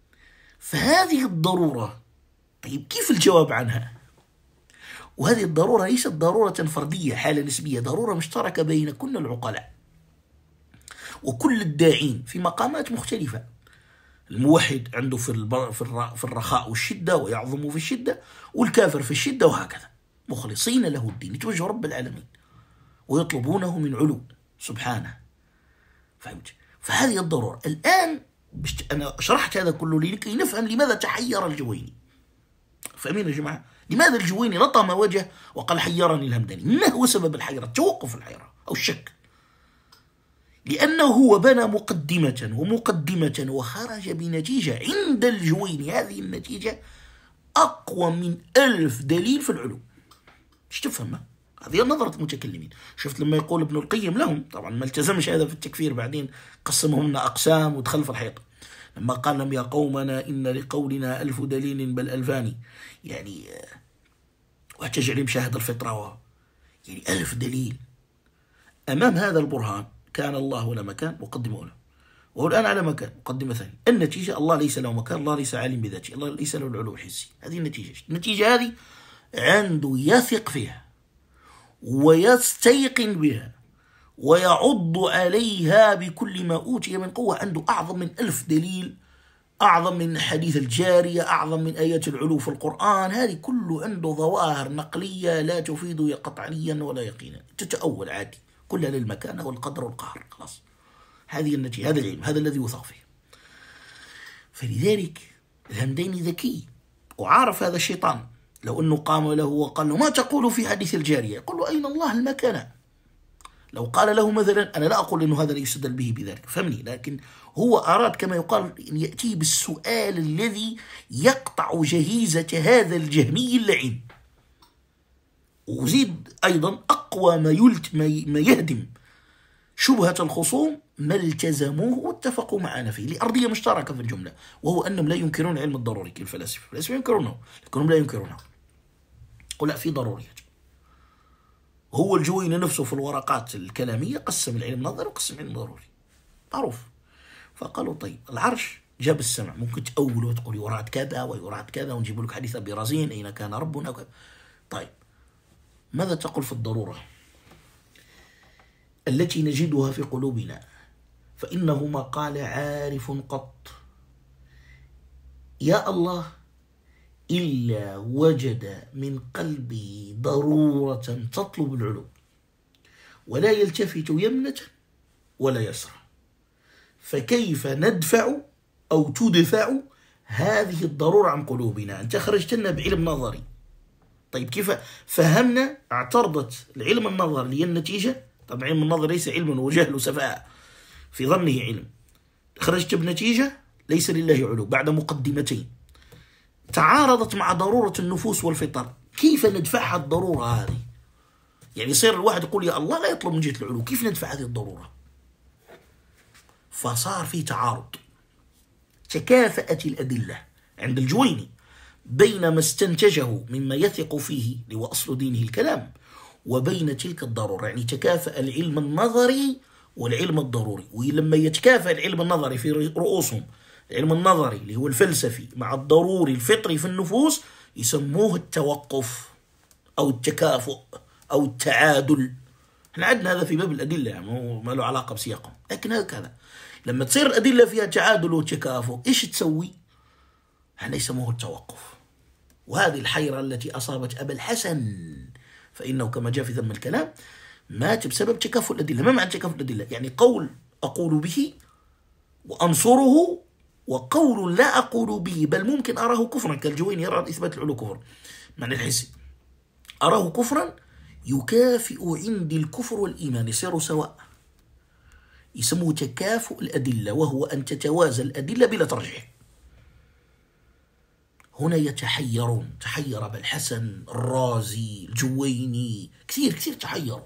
فهذه الضرورة، طيب كيف الجواب عنها؟ وهذه الضرورة ليست ضرورة فردية حالة نسبية، ضرورة مشتركة بين كل العقلاء وكل الداعين في مقامات مختلفة. الموحد عنده في الرخاء والشدة ويعظم في الشدة، والكافر في الشدة، وهكذا، مخلصين له الدين، يتوجه رب العالمين ويطلبونه من علو سبحانه. فهمت؟ فهذه الضرورة. الآن أنا شرحت هذا كله لكي نفهم لماذا تحير الجويني. فاهمين يا جماعة؟ لماذا الجويني لطم وجه وقال حيرني الهمداني؟ ما هو سبب الحيرة؟ توقف الحيرة أو الشك. لأنه هو بنى مقدمة وخرج بنتيجة عند الجويني، هذه النتيجة أقوى من 1000 دليل في العلوم. ايش تفهم؟ هذه نظرة المتكلمين. شفت لما يقول ابن القيم لهم، طبعا ما التزمش هذا في التكفير، بعدين قسمهم لنا أقسام ودخل في الحيط، لما قال لهم يا قومنا إن لقولنا 1000 دليل بل ألفان، يعني واحتج عليهم شاهد الفطرة يعني 1000 دليل. أمام هذا البرهان كان الله ولا مكان، مقدمة أولى، وهو الآن على مكان، مقدمة ثانية. النتيجة الله ليس له مكان، الله ليس عالم بذاته، الله ليس له العلو الحسي. هذه النتيجة هذه عنده يثق فيها ويستيقن بها ويعض عليها بكل ما أوتي من قوة. عنده أعظم من 1000 دليل، أعظم من حديث الجارية، أعظم من آيات العلو في القرآن. هذه كله عنده ظواهر نقلية لا تفيد قطعيا ولا يقينا، تتأول عادي، كلها للمكانة والقدر والقهر، خلاص. هذه النتيجة، هذا العلم، هذا الذي يوثق فيه. فلذلك الهمداني ذكي وعارف هذا الشيطان. لو أنه قام له وقال له ما تقول في حديث الجارية، يقول له أين الله المكانة. لو قال له مثلا، أنا لا أقول أنه هذا لا يستدل به بذلك، فهمني، لكن هو أراد كما يقال أن يأتي بالسؤال الذي يقطع جهيزة هذا الجهمي اللعين. وزيد أيضا أقوى ما يهدم شبهة الخصوم ما التزموه واتفقوا معنا فيه لأرضية مشتركة في الجملة، وهو أنهم لا ينكرون علم الضروري كالفلاسفة. الفلاسفة ينكرونه لكنهم لا ينكرونه. قل لا، في ضروريات. هو الجويني نفسه في الورقات الكلامية قسم العلم النظري وقسم العلم الضروري، معروف. فقالوا طيب العرش جاب السمع، ممكن تأوله وتقول يراد كذا ويراد كذا، ونجيب لك حديث أبي رزين أين كان ربنا وكذا. طيب ماذا تقول في الضرورة التي نجدها في قلوبنا؟ فإنه ما قال عارف قط يا الله إلا وجد من قلبه ضرورة تطلب العلو، ولا يلتفت يمنة ولا يسرى. فكيف ندفع أو تدفع هذه الضرورة عن قلوبنا؟ أنت خرجت لنا بعلم نظري، طيب كيف فهمنا؟ اعترضت العلم النظري هي النتيجة. طبعا علم النظر ليس علم وجهل وسفاهة في ظنه علم. خرجت بنتيجة ليس لله علو بعد مقدمتين تعارضت مع ضرورة النفوس والفطر. كيف ندفعها الضرورة هذه؟ يعني يصير الواحد يقول يا الله لا يطلب من جهة العلو، كيف ندفع هذه الضرورة؟ فصار في تعارض. تكافأت الأدلة عند الجويني بين ما استنتجه مما يثق فيه هو أصل دينه الكلام، وبين تلك الضرورة. يعني تكافأ العلم النظري والعلم الضروري. ولما يتكافأ العلم النظري في رؤوسهم، العلم النظري اللي هو الفلسفي مع الضروري الفطري في النفوس، يسموه التوقف أو التكافؤ أو التعادل. احنا عندنا هذا في باب الأدلة، يعني ما له علاقة بسياقهم، لكن هكذا لما تصير الأدلة فيها تعادل وتكافؤ إيش تسوي؟ هذا يسموه التوقف. وهذه الحيرة التي أصابت أبا الحسن، فإنه كما جاء في ذم الكلام مات بسبب تكافؤ الأدلة. ما معنى تكافؤ الأدلة؟ يعني قول أقول به وأنصره، وقول لا أقول به بل ممكن أراه كفرا، كالجويني يرى إثبات العلو كفر معنى الحسي، أراه كفرا يكافئ عندي الكفر والإيمان، يصيروا سواء. يسموه تكافؤ الأدلة، وهو أن تتوازى الأدلة بلا ترجيح. هنا يتحيرون، تحير أبا الحسن، الرازي، الجويني، كثير تحيروا.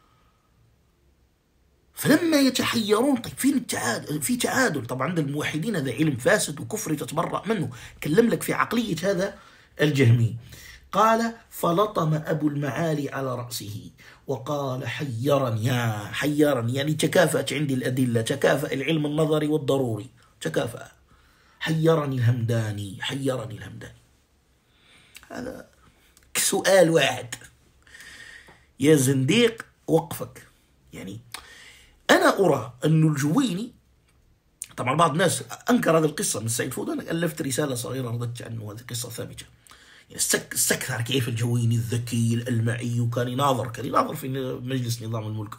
فلما يتحيرون طيب فين التعادل؟ في تعادل. طبعا عند الموحدين هذا علم فاسد وكفر تتبرأ منه. كلم لك في عقلية هذا الجهمي. قال فلطم أبو المعالي على رأسه وقال حيرني يعني تكافأت عندي الأدلة، تكافأ العلم النظري والضروري، تكافأ. حيرني الهمداني. هذا سؤال واحد يا زنديق وقفك. يعني أنا أرى أن الجويني، طبعا بعض الناس أنكر هذه القصة من السيد فود، أنا ألفت رسالة صغيرة رددت عنه، هذه قصة ثابتة. يعني استكثر كيف الجويني الذكي الألمعي، وكان يناظر في مجلس نظام الملك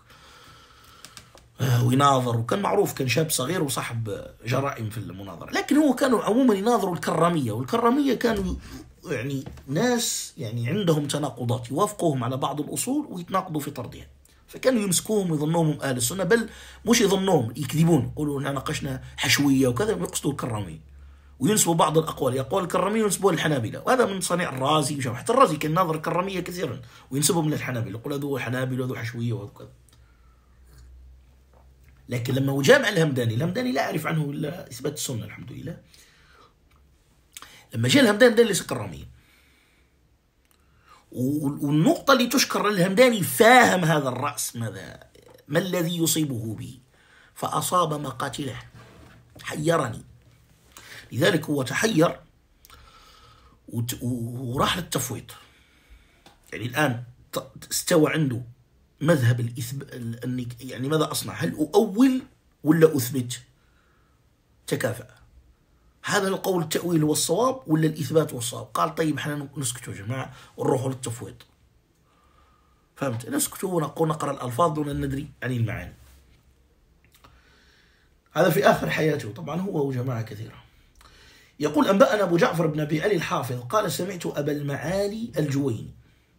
ويناظر، وكان معروف، كان شاب صغير وصاحب جرائم في المناظرة. لكن هو كانوا عموما يناظروا الكرامية، والكرامية كانوا يعني ناس يعني عندهم تناقضات، يوافقوهم على بعض الأصول ويتناقضوا في طردها. فكانوا يمسكوهم ويظنوهم أهل السنة، بل مش يظنوهم، يكذبون، يقولوا إننا ناقشنا حشوية وكذا، ويقصدوا الكرامية وينسبوا بعض الأقوال، أقوال الكرامية وينسبوها للحنابلة. وهذا من صنيع الرازي وشام. حتى الرازي كان ناظر الكرامية كثيرا وينسبهم للحنابلة، يقول هذو حنابلة وهذو حشوية وكذا. لكن لما هو جامع الهمداني لا أعرف عنه إلا إثبات السنة الحمد لله. لما جاء الهمداني ليس كراميا، والنقطة اللي تشكر للهمداني فاهم هذا الرأس ما الذي يصيبه به، فأصاب مقاتله. حيرني، لذلك هو تحير وراح للتفويض. يعني الآن استوى عنده مذهب يعني ماذا أصنع؟ هل أؤول ولا أثبت؟ تكافأ. هذا القول التأويل هو الصواب ولا الإثبات هو الصواب؟ قال طيب احنا نسكتوا يا جماعة ونروحوا للتفويض. فهمت؟ نسكتوا ونقول نقرأ الألفاظ دون ندري عن المعاني. هذا في آخر حياته طبعا هو وجماعة كثيرة. يقول أنبأنا أبو جعفر بن أبي علي الحافظ قال سمعت أبا المعالي الجويني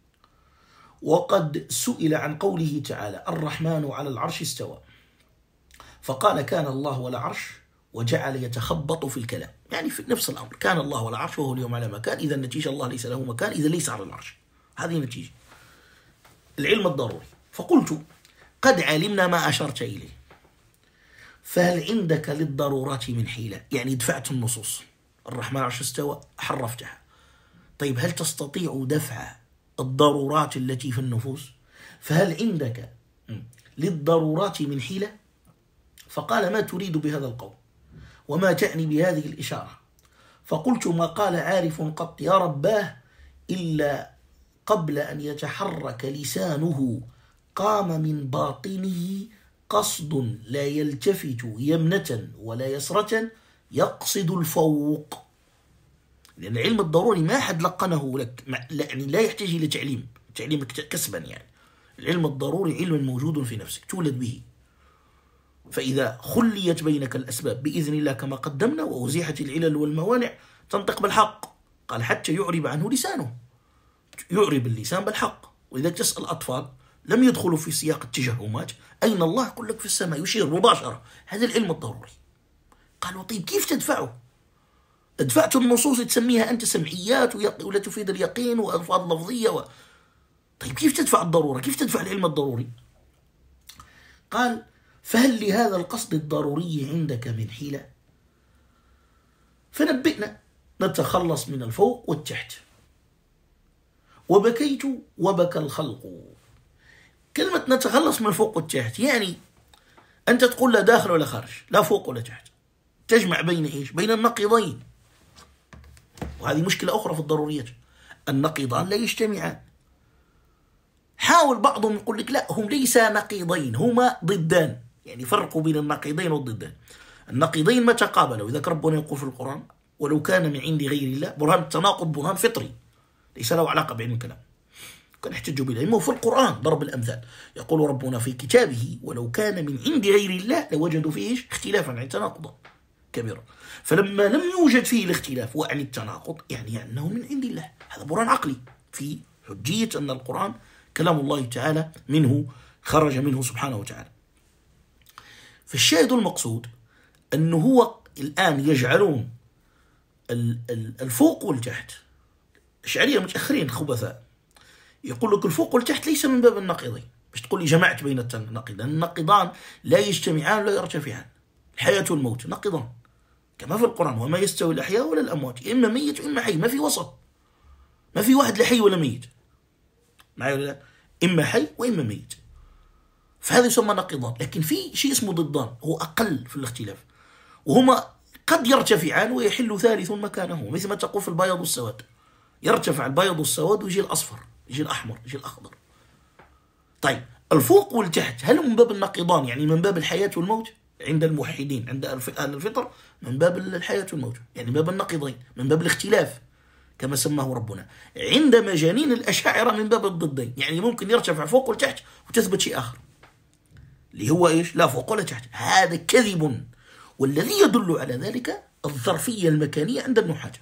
وقد سئل عن قوله تعالى الرحمن على العرش استوى، فقال كان الله ولا عرش، وجعل يتخبط في الكلام. يعني في نفس الأمر، كان الله ولا عرش وهو اليوم على مكان، إذا النتيجة الله ليس له مكان، إذا ليس على العرش. هذه نتيجة العلم الضروري. فقلت قد علمنا ما أشرت إليه، فهل عندك للضرورات من حيلة؟ يعني دفعت النصوص، الرحمن على العرش استوى حرفتها، طيب هل تستطيع دفع الضرورات التي في النفوس؟ فهل عندك للضرورات من حيلة؟ فقال ما تريد بهذا القول؟ وما تعني بهذه الإشارة؟ فقلت: ما قال عارف قط يا رباه إلا قبل أن يتحرك لسانه قام من باطنه قصد لا يلتفت يمنة ولا يسرة يقصد الفوق. لأن العلم الضروري ما حد لقنه لك، يعني لا يحتاج إلى تعليم كسبا. يعني العلم الضروري علم موجود في نفسك تولد به، فإذا خليت بينك الأسباب بإذن الله كما قدمنا وأزيحت العلل والموانع تنطق بالحق. قال: حتى يعرب عنه لسانه، يعرب اللسان بالحق. وإذا تسأل أطفال لم يدخلوا في سياق التجهمات، أين الله؟ يقول لك في السماء، يشير مباشرة. هذا العلم الضروري. قالوا: طيب كيف تدفعه؟ ادفعت النصوص تسميها أنت سمعيات ولا تفيد اليقين وألفاظ لفظية طيب كيف تدفع الضرورة؟ كيف تدفع العلم الضروري؟ قال: فهل لهذا القصد الضروري عندك من حيلة؟ فنبئنا نتخلص من الفوق والتحت. وبكيت وبكى الخلق. كلمة نتخلص من الفوق والتحت يعني أنت تقول لا داخل ولا خارج، لا فوق ولا تحت، تجمع بين إيش؟ بين النقيضين. وهذه مشكلة أخرى في الضروريات، النقيضان لا يجتمعان. حاول بعضهم يقول لك لا، هم ليس نقيضين، هما ضدان. يعني فرقوا بين النقيضين والضدان. النقيضين متى قابلوا؟ إذا ربنا يقول في القرآن: ولو كان من عند غير الله. برهان التناقض برهان فطري ليس له علاقة بعلم الكلام، كان يحتجوا بالعلم. وفي القرآن ضرب الأمثال، يقول ربنا في كتابه: ولو كان من عند غير الله لوجدوا فيه اختلافا عن تناقضا كبيرا. فلما لم يوجد فيه الاختلاف وعن التناقض يعني أنه من عند الله. هذا برهان عقلي في حجية أن القرآن كلام الله تعالى منه، خرج منه سبحانه وتعالى. فالشاهد المقصود أنه هو الآن يجعلون الفوق والتحت. الأشعرية متأخرين خبثاء يقول لك الفوق والتحت ليس من باب النقيضين. مش تقول لي جمعت بين النقيضين، النقيضان لا يجتمعان ولا يرتفعان. الحياة والموت نقيضان كما في القرآن: وما يستوي الأحياء ولا الأموات، إما ميت وإما حي، ما في وسط، ما في واحد لحي ولا ميت، معي ولا لا؟ إما حي وإما ميت. فهذا يسمى نقيضان. لكن في شيء اسمه ضدان، هو أقل في الاختلاف، وهما قد يرتفعان ويحل ثالث مكانه، مثل ما تقول في البياض والسواد. يرتفع البياض والسواد ويجي الأصفر، يجي الأحمر، يجي الأخضر. طيب الفوق والتحت هل من باب النقيضان؟ يعني من باب الحياة والموت عند الموحدين، عند أهل الفطر من باب الحياة والموت، يعني من باب النقيضين، من باب الاختلاف كما سماه ربنا. عند مجانين الأشاعرة من باب الضدين، يعني ممكن يرتفع فوق والتحت وتثبت شيء آخر اللي هو إيش؟ لا فوق ولا تحت. هذا كذب. والذي يدل على ذلك الظرفية المكانية عند النحاة.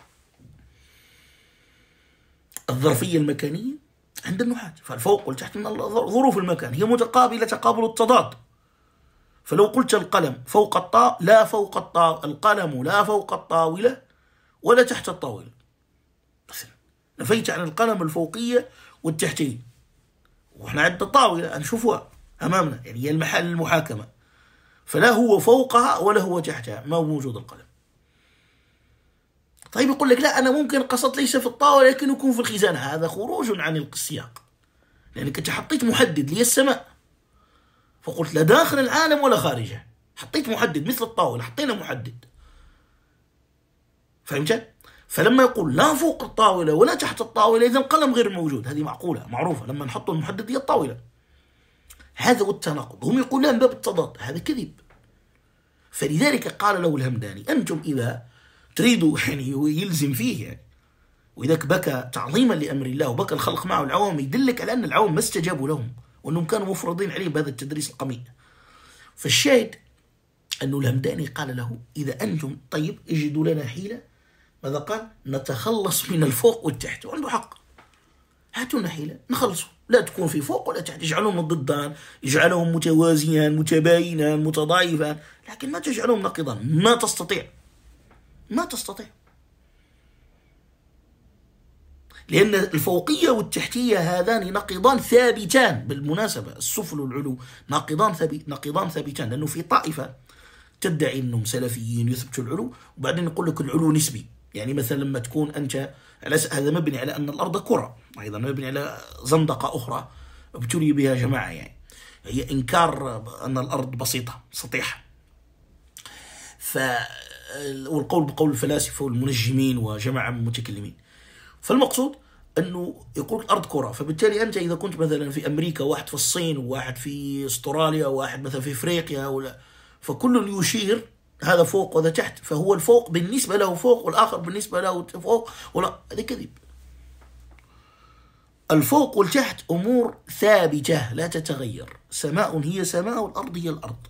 الظرفية المكانية عند النحاة، فالفوق والتحت من ظروف المكان هي متقابلة تقابل التضاد. فلو قلت القلم فوق لا فوق القلم لا فوق الطاولة ولا تحت الطاولة مثلا، نفيت عن القلم الفوقية والتحتية، وإحنا عند الطاولة نشوفها أمامنا، يعني هي المحل المحاكمة، فلا هو فوقها ولا هو تحتها، ما هو موجود القلم. طيب يقول لك لا، أنا ممكن قصدت ليس في الطاولة لكن يكون في الخزانة. هذا خروج عن السياق، لأنك أنت حطيت محدد لي السماء، فقلت لا داخل العالم ولا خارجه، حطيت محدد مثل الطاولة، حطينا محدد، فهمت؟ فلما يقول لا فوق الطاولة ولا تحت الطاولة إذا القلم غير موجود، هذه معقولة معروفة، لما نحط المحدد هي الطاولة. هذا هو التناقض، هم يقولون باب التضاد، هذا كذب. فلذلك قال له الهمداني: أنتم إذا تريدوا يعني يلزم فيه يعني، وإذاك بكى تعظيما لأمر الله وبكى الخلق معه العوام، يدلك على أن العوام ما استجابوا لهم وأنهم كانوا مفرضين عليه بهذا التدريس القميء. فالشاهد أنه الهمداني قال له: إذا أنتم طيب اجدوا لنا حيلة. ماذا قال؟ نتخلص من الفوق والتحت. وعنده حق، هاتوا لنا حيلة نخلصوا، لا تكون في فوق ولا تحت، اجعلهم ضدان، اجعلهم متوازيان متباينان متضايفان، لكن ما تجعلهم نقيضان. ما تستطيع، ما تستطيع، لأن الفوقية والتحتية هذان نقيضان ثابتان. بالمناسبة السفل والعلو نقيضان ثابتان، لأنه في طائفة تدعي أنهم سلفيين يثبتوا العلو، وبعدين يقول لك العلو نسبي. يعني مثلا لما تكون أنت هذا مبني على أن الأرض كرة، أيضا مبني على زندقة أخرى ابتلي بها جماعة، يعني هي إنكار أن الأرض بسيطة سطيحة. والقول بقول الفلاسفة والمنجمين وجماعة من المتكلمين. فالمقصود أنه يقول الأرض كرة، فبالتالي أنت إذا كنت مثلا في أمريكا، واحد في الصين، وواحد في أستراليا، وواحد مثلا في إفريقيا، ولا فكل يشير هذا فوق وهذا تحت، فهو الفوق بالنسبة له فوق والآخر بالنسبة له فوق، ولا هذا كذب. الفوق والتحت أمور ثابتة لا تتغير، سماء هي سماء والأرض هي الأرض،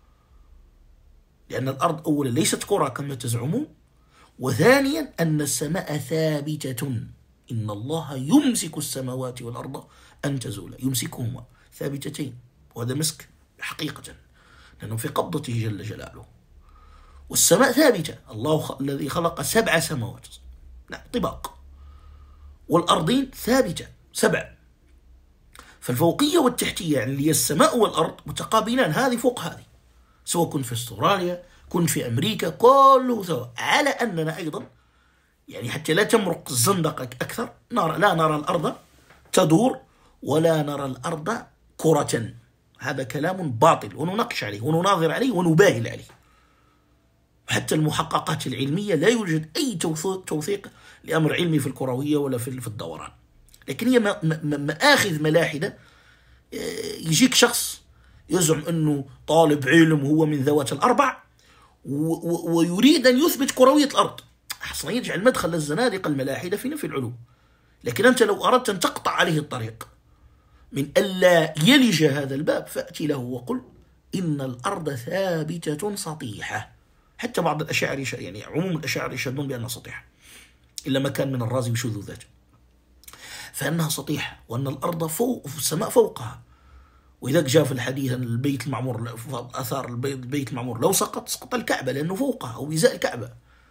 لأن الأرض أولا ليست كرة كما تزعمون، وثانيا أن السماء ثابتة، إن الله يمسك السماوات والأرض أن تزولا، يمسكهما ثابتتين، وهذا مسك حقيقة لأنه في قبضته جل جلاله. والسماء ثابتة، الله الذي خلق 7 سماوات طباق، والأرضين ثابتة 7. فالفوقية والتحتية يعني اللي هي السماء والأرض متقابلان، هذه فوق هذه، سواء كنت في استراليا كنت في أمريكا، كله سواء. على أننا أيضا يعني حتى لا تمرق الزندقة أكثر، لا نرى الأرض تدور ولا نرى الأرض كرة، هذا كلام باطل، ونناقش عليه ونناظر عليه ونباهل عليه. حتى المحققات العلمية لا يوجد أي توثيق لأمر علمي في الكروية ولا في الدوران، لكن هي مآخذ ملاحدة. يجيك شخص يزعم أنه طالب علم هو من ذوات الأربع ويريد أن يثبت كروية الأرض، أصلا يجعل مدخل للزنادقة الملاحدة في نفي العلوم. لكن أنت لو أردت أن تقطع عليه الطريق من ألا يلج هذا الباب، فأتي له وقل إن الأرض ثابتة سطيحة. حتى بعض الأشاعرة يعني عموم الأشاعرة يشهدون بأنها سطيحة، إلا ما كان من الرازي بشذوذاته، فأنها سطيحة، وأن الأرض فوق السماء فوقها. وإذا جاء في الحديث أن البيت المعمور، أثار البيت المعمور لو سقط الكعبة لأنه فوقها أو بزاء الكعبة.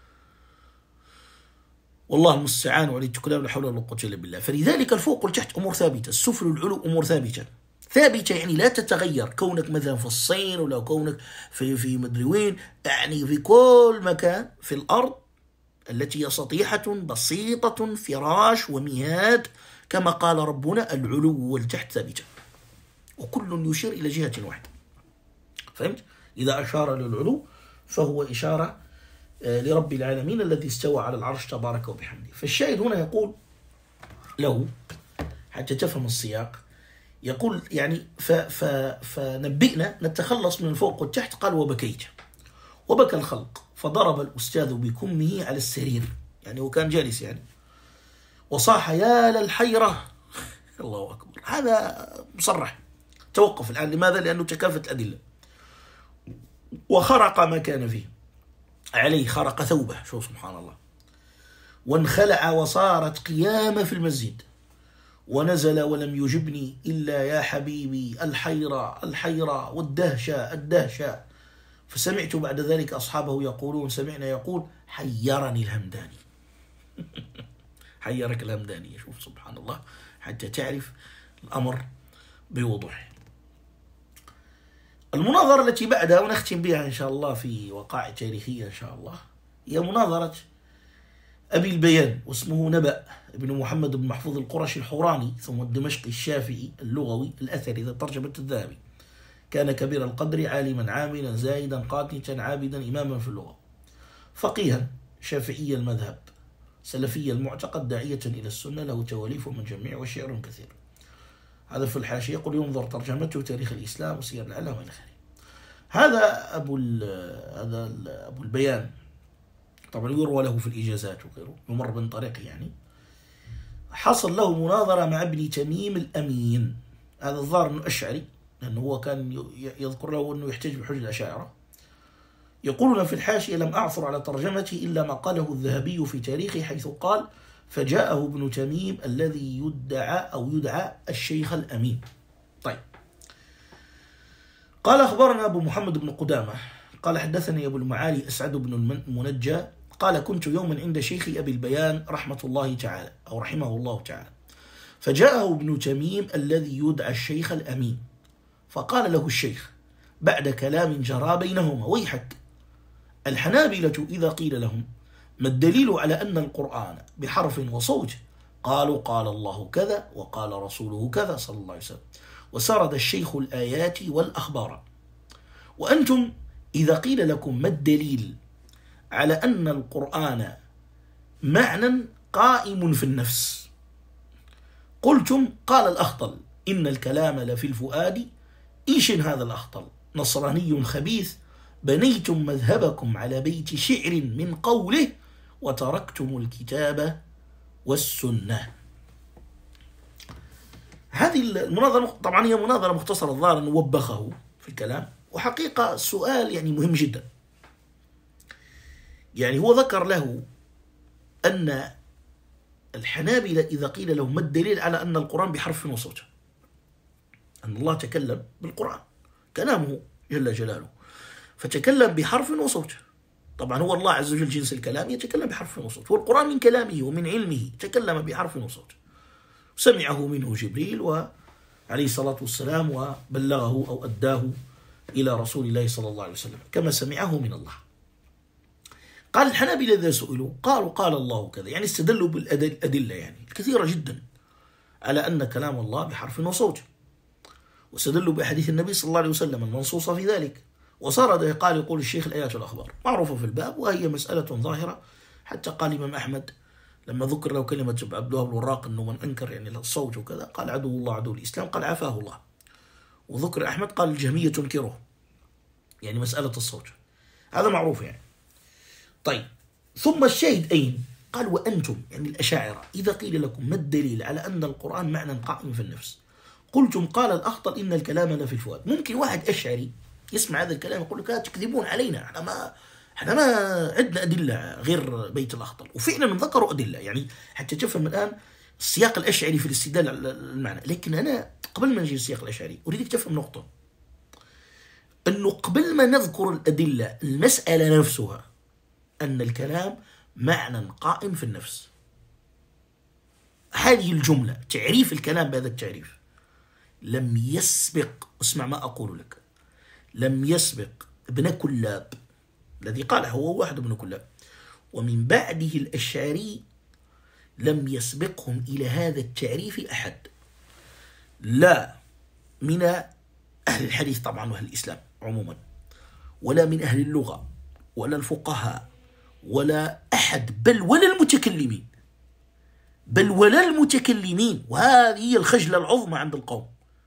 والله المستعان وعليه التكلان، لا حول ولا قوة إلا بالله. فلذلك الفوق والتحت أمور ثابتة، السفل والعلو أمور ثابتة يعني لا تتغير. كونك مثلا في الصين ولا كونك في مدري وين، يعني في كل مكان في الأرض التي هي سطيحة بسيطة فراش ومهاد، كما قال ربنا العلو والتحت ثابتة، وكل يشير إلى جهة واحدة. فهمت؟ إذا أشار للعلو فهو إشارة لرب العالمين الذي استوى على العرش تبارك وبحمده. فالشاهد هنا يقول له حتى تفهم السياق، يقول يعني فنبئنا نتخلص من الفوق والتحت. قال وبكيت، وبكى الخلق، فضرب الأستاذ بكمه على السرير، يعني وكان جالس يعني، وصاح يا للحيرة. الله أكبر، هذا مصرح. توقف الآن، لماذا؟ لأنه تكافت الأدلة. وخرق ما كان فيه عليه، خرق ثوبه، شوف سبحان الله، وانخلع وصارت قيامة في المسجد، ونزل ولم يجبني إلا يا حبيبي الحيرة الحيرة والدهشة. فسمعت بعد ذلك أصحابه يقولون، سمعنا يقول حيرني الهمداني. حيرك الهمداني، شوف سبحان الله، حتى تعرف الأمر بوضوح. المناظرة التي بعدها ونختم بها إن شاء الله في وقائع تاريخية إن شاء الله، هي مناظرة أبي البيان، واسمه نبأ ابن محمد بن محفوظ القرشي الحوراني، ثم الدمشقي الشافعي اللغوي الأثري ذا ترجمة الذهبي. كان كبير القدر، عالما عاملا زاهدا قانتا عابدا، إماما في اللغة، فقيها شافعي المذهب، سلفي المعتقد، داعية إلى السنة، له تواليف من جميع وشعر كثير. هذا في الحاشية يقول ينظر ترجمته تاريخ الإسلام وسير العلم إلى آخره. هذا أبو البيان طبعا يروى له في الإجازات وغيره، يمر من طريقه يعني. حصل له مناظرة مع ابن تميم الأمين، هذا الظاهر أنه أشعري، لأنه هو كان يذكر له أنه يحتج بحجة الأشاعرة. يقولون في الحاشية لم أعثر على ترجمته إلا ما قاله الذهبي في تاريخه، حيث قال فجاءه ابن تميم الذي يدعى الشيخ الأمين. طيب، قال أخبرنا أبو محمد بن قدامة قال حدثني أبو المعالي أسعد بن المنجى قال كنت يوما عند شيخي أبي البيان رحمة الله تعالى أو رحمه الله تعالى، فجاءه ابن تميم الذي يدعى الشيخ الأمين، فقال له الشيخ بعد كلام جرى بينهما ويحك، الحنابلة إذا قيل لهم ما الدليل على أن القرآن بحرف وصوت قالوا قال الله كذا وقال رسوله كذا صلى الله عليه وسلم، وسرد الشيخ الآيات والأخبار، وأنتم إذا قيل لكم ما الدليل على أن القرآن معنى قائم في النفس، قلتم قال الأخطل إن الكلام لفي الفؤاد. إيش هذا الأخطل؟ نصراني خبيث بنيتم مذهبكم على بيت شعر من قوله وتركتم الكتاب والسنة. هذه المناظرة طبعا هي مناظرة مختصرة، الظاهر أنه وبخه في الكلام، وحقيقة سؤال يعني مهم جدا. يعني هو ذكر له أن الحنابلة إذا قيل لهم ما الدليل على أن القرآن بحرف وصوت، أن الله تكلم بالقرآن كلامه جل جلاله، فتكلم بحرف وصوت. طبعا هو الله عز وجل جنس الكلام يتكلم بحرف وصوت، والقرآن من كلامه ومن علمه تكلم بحرف وصوت، سمعه منه جبريل وعليه الصلاة والسلام وبلغه أو أداه إلى رسول الله صلى الله عليه وسلم كما سمعه من الله. قال الحنابلة إذا سئلوا قالوا قال الله كذا، يعني استدلوا بالأدلة يعني الكثيرة جدا على أن كلام الله بحرف وصوت، واستدلوا بأحاديث النبي صلى الله عليه وسلم المنصوصة في ذلك. وصار قال يقول الشيخ الآيات والأخبار معروفة في الباب، وهي مسألة ظاهرة. حتى قال الإمام أحمد لما ذكر له كلمة عبد الله بن الوراق أنه من أنكر يعني الصوت وكذا قال عدو الله عدو الإسلام، قال عافاه الله. وذكر أحمد قال الجهمية تنكره، يعني مسألة الصوت، هذا معروف يعني. طيب ثم الشاهد أين؟ قال وأنتم يعني الأشاعرة إذا قيل لكم ما الدليل على أن القرآن معنى قائم في النفس، قلتم قال الأخطل إن الكلام لفي الفؤاد. ممكن واحد أشعري يسمع هذا الكلام يقول لك تكذبون علينا، احنا ما عندنا أدلة غير بيت الأخطل. وفعلا ذكروا أدلة يعني حتى تفهم الآن السياق الأشعري في الاستدلال على المعنى. لكن أنا قبل ما نجي السياق الأشعري أريدك تفهم نقطة، أنه قبل ما نذكر الأدلة المسألة نفسها أن الكلام معنى قائم في النفس، هذه الجملة تعريف الكلام بهذا التعريف لم يسبق، اسمع ما أقول لك، لم يسبق ابن كلاب الذي قال هو واحد ابن كلاب، ومن بعده الأشعري لم يسبقهم إلى هذا التعريف أحد، لا من أهل الحديث طبعا وأهل الإسلام عموما، ولا من أهل اللغة ولا الفقهاء ولا أحد، بل ولا المتكلمين، بل ولا المتكلمين، وهذه هي الخجلة العظمى عند القوم.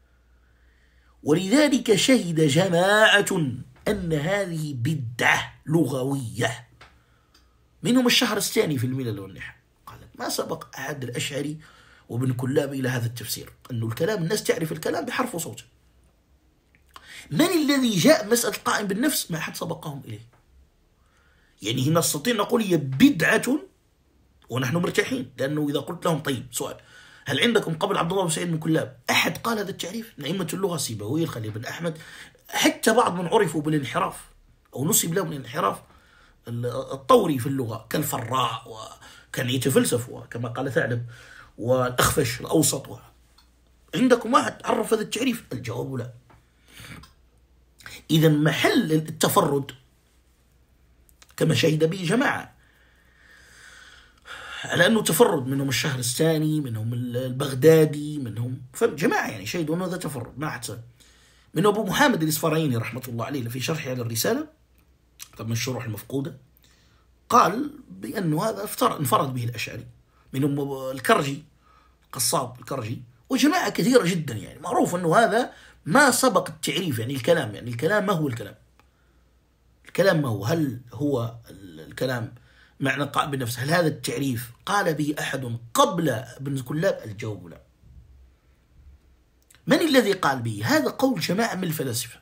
ولذلك شهد جماعة أن هذه بدعة لغوية، منهم الشهرستاني في الملل والنحو، قال ما سبق أحد الأشعري وابن كلاب إلى هذا التفسير، أنه الكلام الناس تعرف الكلام بحرف وصوت. من الذي جاء مسألة قائم بالنفس؟ ما أحد سبقهم إليه. يعني هنا نستطيع نقول هي بدعة ونحن مرتاحين، لأنه إذا قلت لهم طيب سؤال، هل عندكم قبل عبد الله بن سعيد بن كلاب أحد قال هذا التعريف؟ من أئمة اللغة سيبويه، الخليل بن أحمد، حتى بعض من عرفوا بالانحراف أو نسب لهم الانحراف الطوري في اللغة كالفراء، وكان يتفلسف كما قال ثعلب، والأخفش الأوسط. عندكم واحد عرف هذا التعريف؟ الجواب لا. إذا محل التفرد كما شهد به جماعة على أنه تفرد، منهم الشهرستاني، منهم البغدادي، منهم جماعة يعني شهدوا أنه هذا تفرد ما أحسن. من أبو محمد الإصفرايني رحمة الله عليه في شرحه على الرسالة طبعا الشروح المفقودة قال بأنه هذا انفرد به الأشعري. منهم الكرجي قصاب الكرجي وجماعة كثيرة جدا، يعني معروف أنه هذا ما سبق التعريف. يعني الكلام ما هو الكلام؟ الكلام ما هو؟ هل هو الكلام معنى قائم بالنفس؟ هل هذا التعريف قال به أحد قبل ابن كلاب؟ الجواب لا. من الذي قال به؟ هذا قول جماعة من الفلاسفة.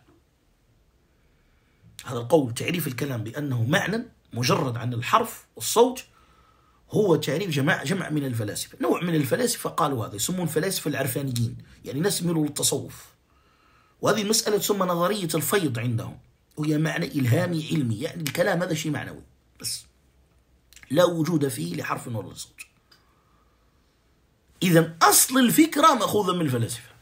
هذا القول تعريف الكلام بأنه معنى مجرد عن الحرف والصوت هو تعريف جمع من الفلاسفة. نوع من الفلاسفة قالوا هذا، يسمون فلاسفة العرفانيين، يعني ناس يميلوا للتصوف، وهذه المسألة تسمى نظرية الفيض عندهم، وهي معنى إلهامي علمي، يعني الكلام هذا شيء معنوي بس لا وجود فيه لحرف ولا صوت. إذا أصل الفكرة مأخوذة من الفلاسفة.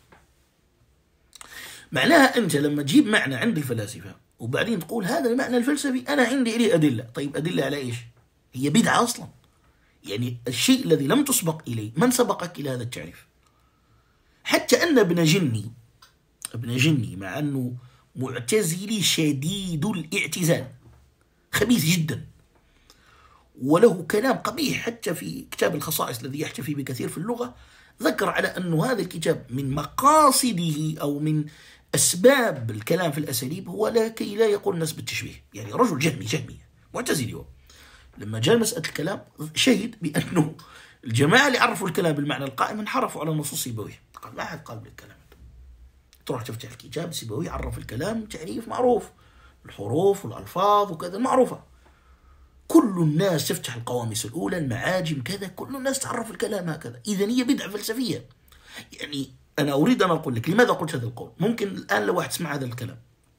معناها أنت لما تجيب معنى عند الفلاسفة وبعدين تقول هذا المعنى الفلسفي أنا عندي إليه أدلة، طيب أدلة على إيش؟ هي بدعة أصلا. يعني الشيء الذي لم تسبق إليه، من سبقك إلى هذا التعريف؟ حتى أن ابن جني مع أنه معتزلي شديد الاعتزال، خبيث جدا، وله كلام قبيح حتى في كتاب الخصائص الذي يحتفي بكثير في اللغة. ذكر على أن هذا الكتاب من مقاصده أو من أسباب الكلام في الأساليب هو لكي لا يقول الناس بالتشبيه. يعني رجل جهمي معتزلي هو، لما جاء مسألة الكلام شهد بأنه الجماعة اللي عرفوا الكلام بالمعنى القائم انحرفوا على نصوص سيبويه. قال ما حد قال بالكلام، تروح تفتح الكتاب سيبويه عرف الكلام تعريف معروف، الحروف والألفاظ وكذا معروفة، كل الناس تفتح القواميس الأولى المعاجم كذا، كل الناس تعرف الكلام هكذا. إذا هي بدعة فلسفية. يعني أنا أريد أن أقول لك لماذا قلت هذا القول. ممكن الآن لو واحد سمع هذا الكلام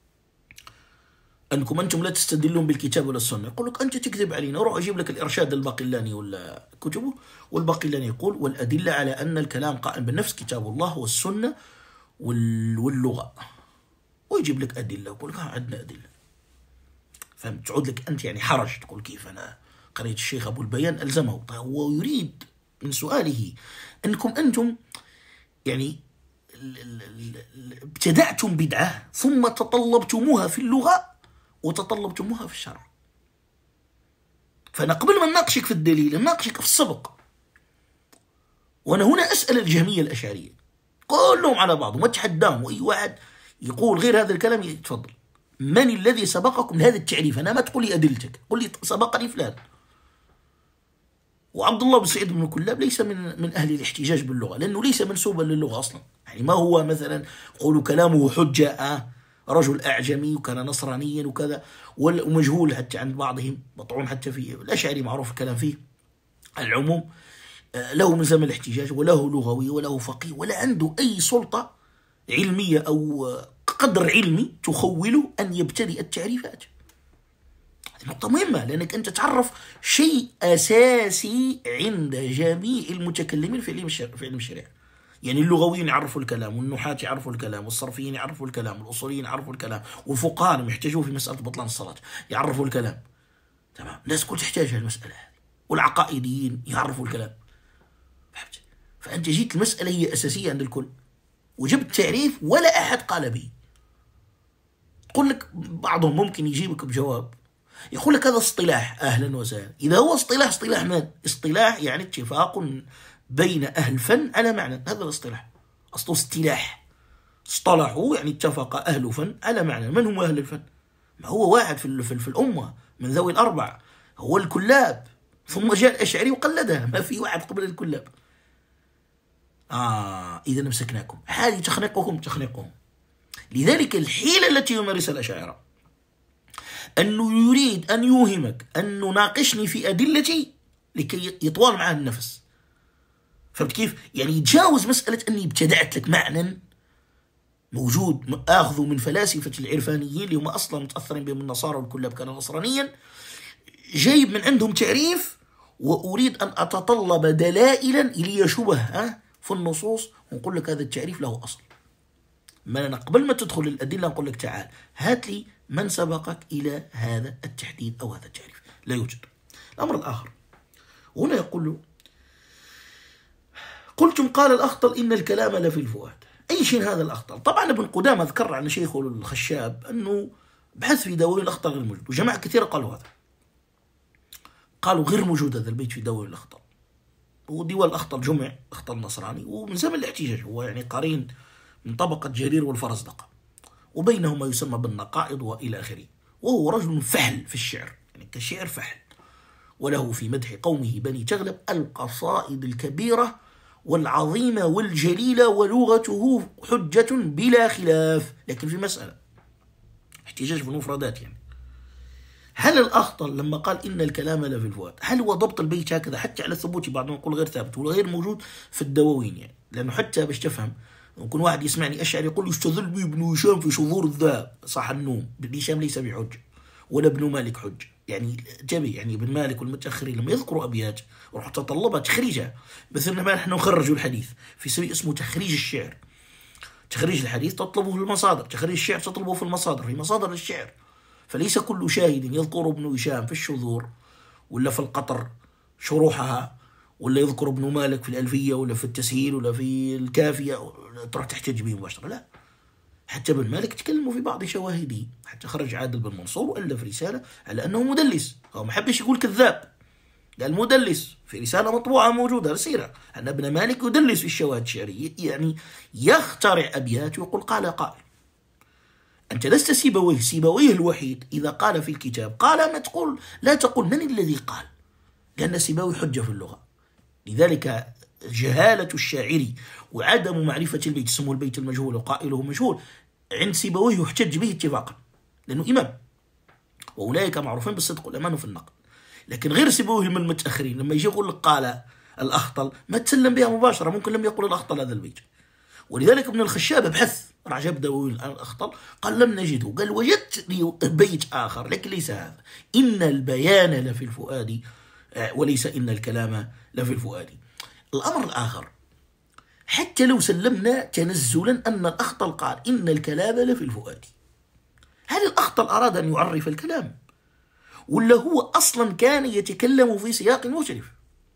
أنكم أنتم لا تستدلون بالكتاب ولا السنة، يقول لك أنت تكذب علينا، روح أجيب لك الإرشاد الباقلاني ولا كتبه، والباقلاني يقول والأدلة على أن الكلام قائم بالنفس كتاب الله والسنة واللغة، ويجيب لك أدلة ويقول لك عندنا أدلة. فهمت؟ تعود لك أنت يعني حرج، تقول كيف أنا قريت الشيخ أبو البيان ألزمه. طيب هو يريد من سؤاله أنكم أنتم يعني ابتدعتم بدعة ثم تطلبتموها في اللغة وتطلبتموها في الشرع. فأنا قبل ما نناقشك في الدليل نناقشك في السبق. وأنا هنا أسأل الجهمية الأشعرية كلهم على بعضهم واتحداهم، وأي واحد يقول غير هذا الكلام يتفضل. من الذي سبقكم لهذا التعريف؟ أنا ما تقول لي أدلتك، قل لي سبقني فلان. وعبد الله بن سعيد بن كلاب ليس من أهل الاحتجاج باللغة، لأنه ليس منسوبا للغة أصلا. يعني ما هو مثلا يقولوا كلامه حجة، رجل أعجمي وكان نصرانيا وكذا ومجهول حتى عند بعضهم، مطعون حتى في الأشعري معروف الكلام فيه العموم، له ملزم الاحتجاج وله لغوي وله فقيه، ولا عنده أي سلطة علمية أو قدر علمي تخوله أن يبتدئ التعريفات. هذه نقطة مهمة، لأنك أنت تعرف شيء أساسي عند جميع المتكلمين في علم الشريعة. يعني اللغويين يعرفوا الكلام، والنحاة يعرفوا الكلام، والصرفيين يعرفوا الكلام، والأصوليين يعرفوا الكلام، والفقهاء يحتاجوا في مسألة بطلان الصلاة يعرفوا الكلام. تمام، الناس كل تحتاج هالمسألة هذه، والعقائديين يعرفوا الكلام. فهمت؟ فأنت جيت المسألة هي أساسية عند الكل وجبت تعريف ولا أحد قال به. تقول لك بعضهم ممكن يجيبك بجواب يقول لك هذا اصطلاح، أهلا وسهلا. إذا هو اصطلاح من؟ اصطلاح يعني اتفاق بين أهل الفن على معنى، هذا الاصطلاح أصله اصطلاح، اصطلحوا يعني اتفق أهل فن على معنى. من هم أهل الفن؟ ما هو واحد في الأمة من ذوي الأربع، هو الكلاب، ثم جاء الأشعري وقلدها، ما في واحد قبل الكلاب. إذا مسكناكم، هذه تخنقهم. لذلك الحيلة التي يمارسها الأشاعرة أنه يريد أن يوهمك أن نناقشني في أدلتي لكي يطول معه النفس. فهمت كيف؟ يعني يتجاوز مسألة أني ابتدعت لك معنى موجود آخذه من فلاسفة العرفانيين اللي هم أصلا متأثرين بهم النصارى، والكلاب كان نصرانيا، جايب من عندهم تعريف وأريد أن أتطلب دلائلا إلي شبه في النصوص، ونقول لك هذا التعريف له أصل. ما أنا قبل ما تدخل الأدلة نقول لك تعال هات لي من سبقك إلى هذا التحديد أو هذا التعريف. لا يوجد. الأمر الآخر هنا يقول له قلتم قال الأخطل إن الكلام لفي الفؤاد. أي شيء هذا الأخطل؟ طبعا ابن قدامة ذكر عن شيخه الخشاب أنه بحث في دواوين الأخطل غير موجود، وجماعة كثيرة قالوا هذا، قالوا غير موجود هذا البيت في دواوين الأخطل. وديوان الأخطل جمع أخطل نصراني ومن زمن الاحتجاج، هو يعني قرين من طبقة جرير والفرزدقة، وبينهما ما يسمى بالنقائض وإلى آخره. وهو رجل فحل في الشعر، يعني كشعر فحل، وله في مدح قومه بني تغلب القصائد الكبيرة والعظيمة والجليلة، ولغته حجة بلا خلاف. لكن في مسألة احتجاج في المفردات، يعني هل الأخطل لما قال إن الكلام لفي الفؤاد هل هو ضبط البيت هكذا حتى على الثبوت؟ بعضهم يقول غير ثابت وغير موجود في الدواوين، يعني لأنه حتى باش تفهم يكون واحد يسمعني أشعري يقول يستدل به ابن هشام في شذور الذهب، صح النوم، ابن هشام ليس بحج ولا ابن مالك حج، يعني جبي يعني ابن مالك والمتأخرين لما يذكروا أبيات وروح تطلبها تخريجها، مثل ما نحن نخرج الحديث في سبيل اسمه تخريج الشعر. تخريج الحديث تطلبه في المصادر، تخريج الشعر تطلبه في المصادر، في مصادر الشعر. فليس كل شاهد يذكر ابن هشام في الشذور ولا في القطر شروحها، ولا يذكر ابن مالك في الألفية ولا في التسهيل ولا في الكافية تروح تحتج به مباشرة. لا، حتى ابن مالك تكلموا في بعض شواهده، حتى خرج عادل بن منصور وألف رسالة على أنه مدلس، هو ما حبش يقول كذاب، قال مدلس، في رسالة مطبوعة موجودة رسيلة أن ابن مالك يدلس في الشواهد الشعرية، يعني يخترع أبيات ويقول قال قائل. أنت لست سيبويه، سيبويه الوحيد إذا قال في الكتاب قال ما تقول، لا تقول من الذي قال، لأن سيبويه حجة في اللغة. لذلك جهالة الشاعر وعدم معرفة البيت، اسمه البيت المجهول وقائله مجهول، عند سيبويه يحتج به اتفاقا لأنه إمام، وأولئك معروفين بالصدق والأمان في النقل. لكن غير سيبويه من المتأخرين لما يجي يقول لك قال الأخطل ما تسلم بها مباشرة، ممكن لم يقل الأخطل هذا البيت. ولذلك ابن الخشاب بحث رعجب دواوين الأخطل قال لم نجده، قال وجدت لي بيت آخر لكن ليس هذا، إن البيان لفي الفؤاد وليس إن الكلام لفي الفؤاد. الأمر الآخر، حتى لو سلمنا تنزلا أن الأخطل قال إن الكلام لفي الفؤاد، هل الأخطل أراد أن يعرف الكلام ولا هو أصلا كان يتكلم في سياق مشرف؟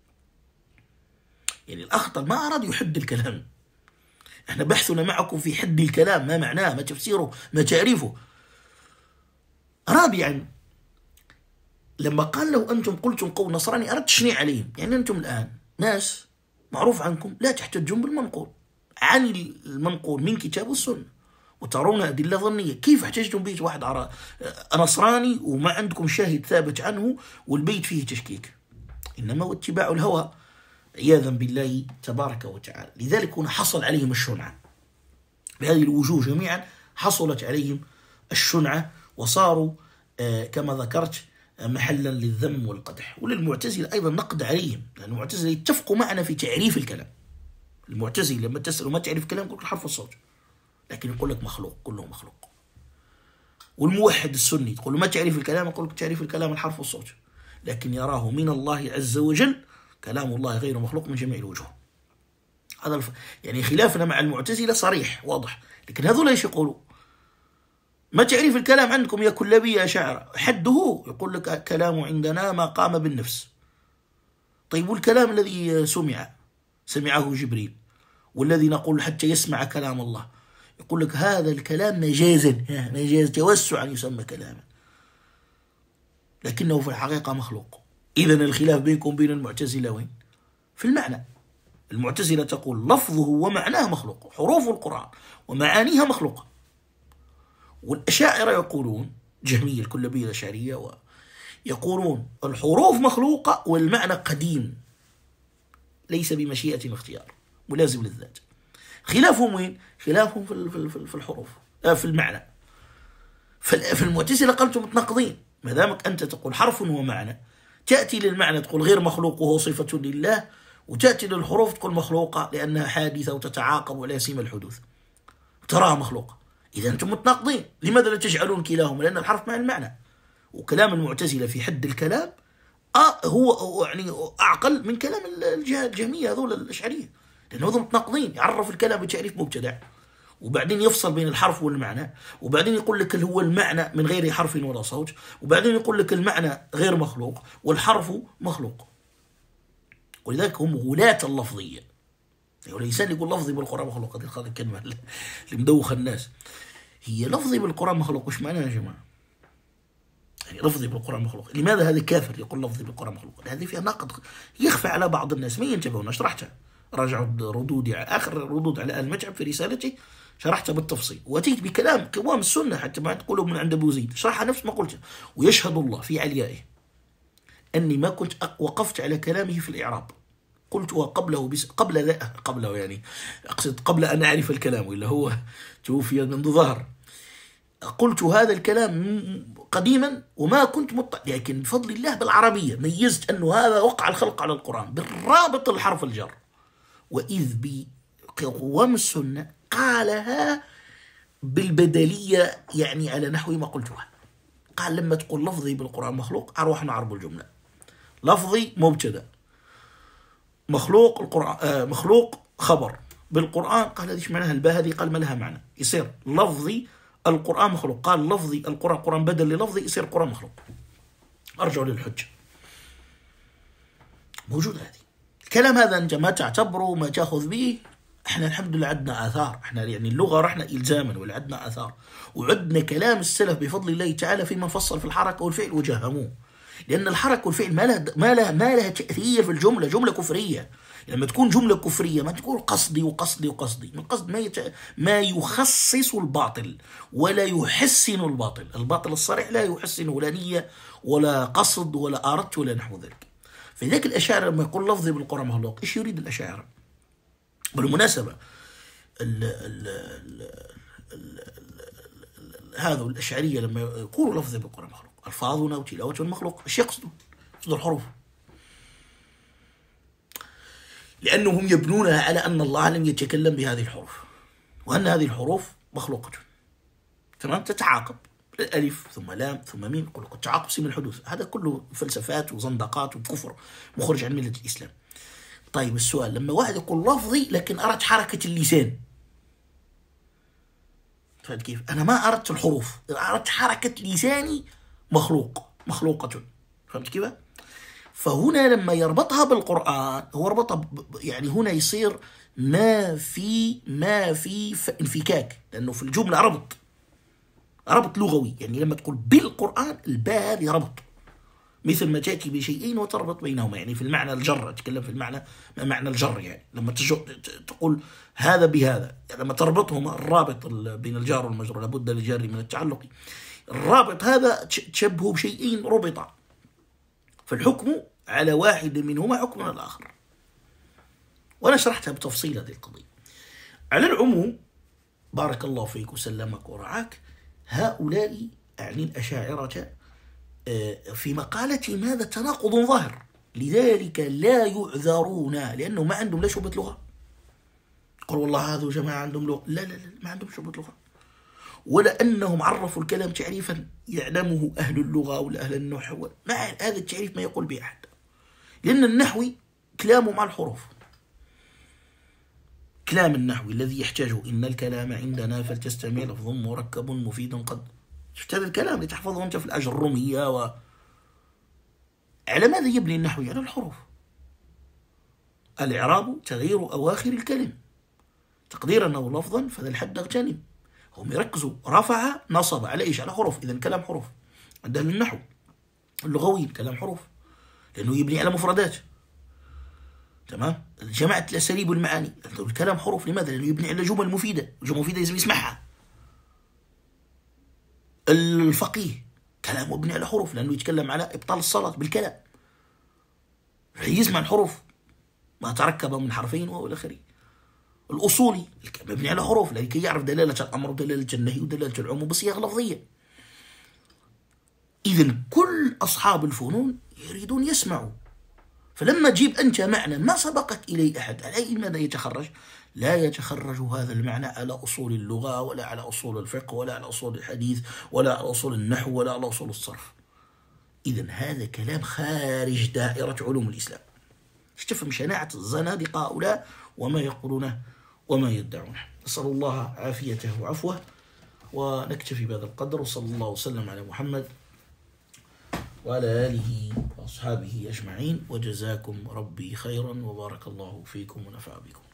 يعني الأخطل ما أراد يحد الكلام، احنا بحثنا معكم في حد الكلام، ما معناه، ما تفسيره، ما تعريفه. رابعا، لما قال له أنتم قلتم قول نصراني أردت تشنيع عليهم، يعني أنتم الآن ناس معروف عنكم لا تحتجون بالمنقول عن المنقول من كتاب السنة وترون أدلة ظنية، كيف احتجتم بيت واحد نصراني وما عندكم شاهد ثابت عنه والبيت فيه تشكيك؟ إنما هو اتباع الهوى عياذا بالله تبارك وتعالى. لذلك هنا حصل عليهم الشنعة، بهذه الوجوه جميعا حصلت عليهم الشنعة وصاروا كما ذكرت محلا للذم والقدح. وللمعتزلة أيضا نقد عليهم، لأن المعتزلة يتفقوا معنا في تعريف الكلام. المعتزلة لما تسألوا ما تعرف الكلام يقول لك الحرف والصوت، لكن يقول لك مخلوق، كله مخلوق. والموحد السني تقول له ما تعرف الكلام يقول لك تعريف الكلام الحرف والصوت، لكن يراه من الله عز وجل، كلام الله غير مخلوق من جميع الوجوه. هذا يعني خلافنا مع المعتزلة صريح واضح، لكن هذول ايش يقولوا؟ ما تعريف الكلام عندكم يا كلابي يا شاعر، حده يقول لك كلام عندنا ما قام بالنفس. طيب والكلام الذي سمعه جبريل والذي نقول حتى يسمع كلام الله، يقول لك هذا الكلام مجاز توسعا يسمى كلاما، لكنه في الحقيقة مخلوق. إذن الخلاف بينكم وبين المعتزلة وين؟ في المعنى. المعتزلة تقول لفظه ومعناه مخلوق، حروف القرآن ومعانيها مخلوقة. والأشاعرة يقولون، جهمية الكلابية الأشعرية، يقولون الحروف مخلوقة والمعنى قديم ليس بمشيئة واختيار ملازم للذات. خلافهم وين؟ خلافهم في الحروف، في المعنى. في المعتزلة قالتم متناقضين، ما دامك أنت تقول حرف ومعنى، تأتي للمعنى تقول غير مخلوق وهو صفة لله، وتأتي للحروف تقول مخلوقة لأنها حادثة وتتعاقب ولا سيما الحدوث تراها مخلوقة. إذا أنتم متناقضين، لماذا لا تجعلون كلاهما؟ لأن الحرف مع المعنى. وكلام المعتزلة في حد الكلام هو يعني أعقل من كلام الجهمية هذول الأشعرية، لأن هذول متناقضين، يعرف الكلام بتعريف مبتدع وبعدين يفصل بين الحرف والمعنى، وبعدين يقول لك هو المعنى من غير حرف ولا صوت، وبعدين يقول لك المعنى غير مخلوق والحرف مخلوق. ولذلك هم غلاة اللفظية. يعني الإنسان يقول لفظي بالقرآن مخلوق، هذه الكلمة اللي مدوخة الناس. هي لفظي بالقرآن مخلوق وش معناها يا جماعة؟ يعني لفظي بالقرآن مخلوق، لماذا هذا كافر يقول لفظي بالقرآن مخلوق؟ هذه فيها نقد يخفى على بعض الناس ما ينتبهون. شرحتها، راجعوا ردودي آخر ردود على المتعب في رسالتي، شرحتها بالتفصيل وأتيت بكلام قوام السنة حتى ما تقولوا من عند أبو زيد، شرحها نفس ما قلت. ويشهد الله في عليائه أني ما كنت وقفت على كلامه في الإعراب، قلتها قبله يعني أقصد قبل أن أعرف الكلام، وإلا هو توفي منذ ظهر. قلت هذا الكلام قديما وما كنت لكن بفضل الله بالعربية ميزت أنه هذا وقع الخلق على القرآن بالرابط الحرف الجر، وإذ بقوام السنة قالها بالبدلية، يعني على نحو ما قلتها. قال لما تقول لفظي بالقرآن مخلوق أروح نعرب الجملة، لفظي مبتدأ، مخلوق القرآن مخلوق خبر بالقرآن. قال هذه معناها الباء هذه، قال ما لها معنى، يصير لفظي القرآن مخلوق. قال لفظي القرآن بدل للفظي يصير القرآن مخلوق. أرجعوا للحجة موجود. هذه الكلام هذا أنت ما تعتبره ما تأخذ به احنا الحمد لله عندنا آثار، احنا يعني اللغة رحنا إلزاما ولا عندنا آثار، وعندنا كلام السلف بفضل الله تعالى فيما فصل في الحركة والفعل وجهموه. لأن الحركة والفعل ما لها تأثير في الجملة، جملة كفرية. لما تكون جملة كفرية ما تقول قصدي وقصدي وقصدي، من قصد ما يخصص الباطل ولا يحسن الباطل. الباطل الصريح لا يحسنه لا نية ولا قصد ولا أردت ولا نحو ذلك. فذلك الأشاعرة لما يقول لفظي بالقرآن مخلوق، إيش يريد الأشاعرة؟ بالمناسبة هذا الأشعرية لما يقولوا لفظي بالقرآن مخلوق، ألفاظنا وتلاوتنا مخلوق، إيش يقصدوا؟ يقصدوا الحروف، لأنهم يبنونها على أن الله لم يتكلم بهذه الحروف، وأن هذه الحروف مخلوقة. تمام؟ تتعاقب، الألف ثم لام ثم ميم، يقول لك التعاقب سمة الحدوث. هذا كله فلسفات وزندقات وكفر مخرج عن ملة الإسلام. طيب السؤال، لما واحد يقول لفظي لكن أردت حركة اللسان، فهمت كيف؟ أنا ما أردت الحروف، أردت حركة لساني مخلوقة. فهمت كيف؟ فهنا لما يربطها بالقرآن هو ربطها يعني هنا يصير ما في انفكاك، لأنه في الجملة ربط لغوي. يعني لما تقول بالقرآن الباء هذه ربط، مثل ما تأتي بشيئين وتربط بينهما، يعني في المعنى الجر، أتكلم في معنى الجر. يعني لما تقول هذا بهذا، يعني لما تربطهما الرابط بين الجار والمجرور لابد للجار من التعلق، الرابط هذا تشبه بشيئين ربطا، فالحكم على واحد منهما حكم على الآخر. وأنا شرحتها بتفصيل هذه القضية. على العموم بارك الله فيك وسلمك ورعاك، هؤلاء أعني الأشاعرة في مقالتهم هذا تناقض ظاهر، لذلك لا يعذرون، لأنه ما عندهم لا شبهة لغة. قال والله هذا جماعة عندهم لغة، لا ما عندهم شبهة لغة، ولا أنهم عرفوا الكلام تعريفا يعلمه أهل اللغة ولا أهل النحو. ما هذا التعريف ما يقول به أحد، لأن النحوي كلامه مع الحروف، كلام النحوي الذي يحتاجه إن الكلام عندنا فلتستمع لفظ مركب مفيد قد. شفت هذا الكلام اللي تحفظه أنت في الأجرومية على ماذا يبني النحوي؟ على الحروف. الإعراب تغيير أواخر الكلم، تقدير أنه لفظا فذا الحد اغتنم. هم يركزوا رفع نصب على إيش؟ على حروف. إذا كلام حروف عند أهل النحو اللغوي، كلام حروف لأنه يبني على مفردات. تمام؟ جماعة الأساليب والمعاني الكلام حروف. لماذا؟ لأنه يبني على جمل مفيدة، جمل مفيدة لازم يسمعها. الفقيه كلام مبني على حروف لأنه يتكلم على إبطال الصلاة بالكلام، يسمع الحروف ما تركب من حرفين وإلى آخره. الأصولي مبني على حروف لكي يعرف دلالة الأمر ودلالة النهي ودلالة العموم بصيغ لفظية. إذن كل أصحاب الفنون يريدون يسمعوا، فلما تجيب أنت معنى ما سبقك إليه أحد، على أي مدى يتخرج؟ لا يتخرج هذا المعنى على أصول اللغة ولا على أصول الفقه ولا على أصول الحديث ولا على أصول النحو ولا على أصول الصرف. إذن هذا كلام خارج دائرة علوم الإسلام. تفهم شناعة الزنادقة هؤلاء وما يقولونه وما يدعونه. نسأل الله عافيته وعفوه، ونكتفي بهذا القدر، وصلى الله وسلم على محمد وعلى آله وأصحابه أجمعين، وجزاكم ربي خيرا وبارك الله فيكم ونفع بكم.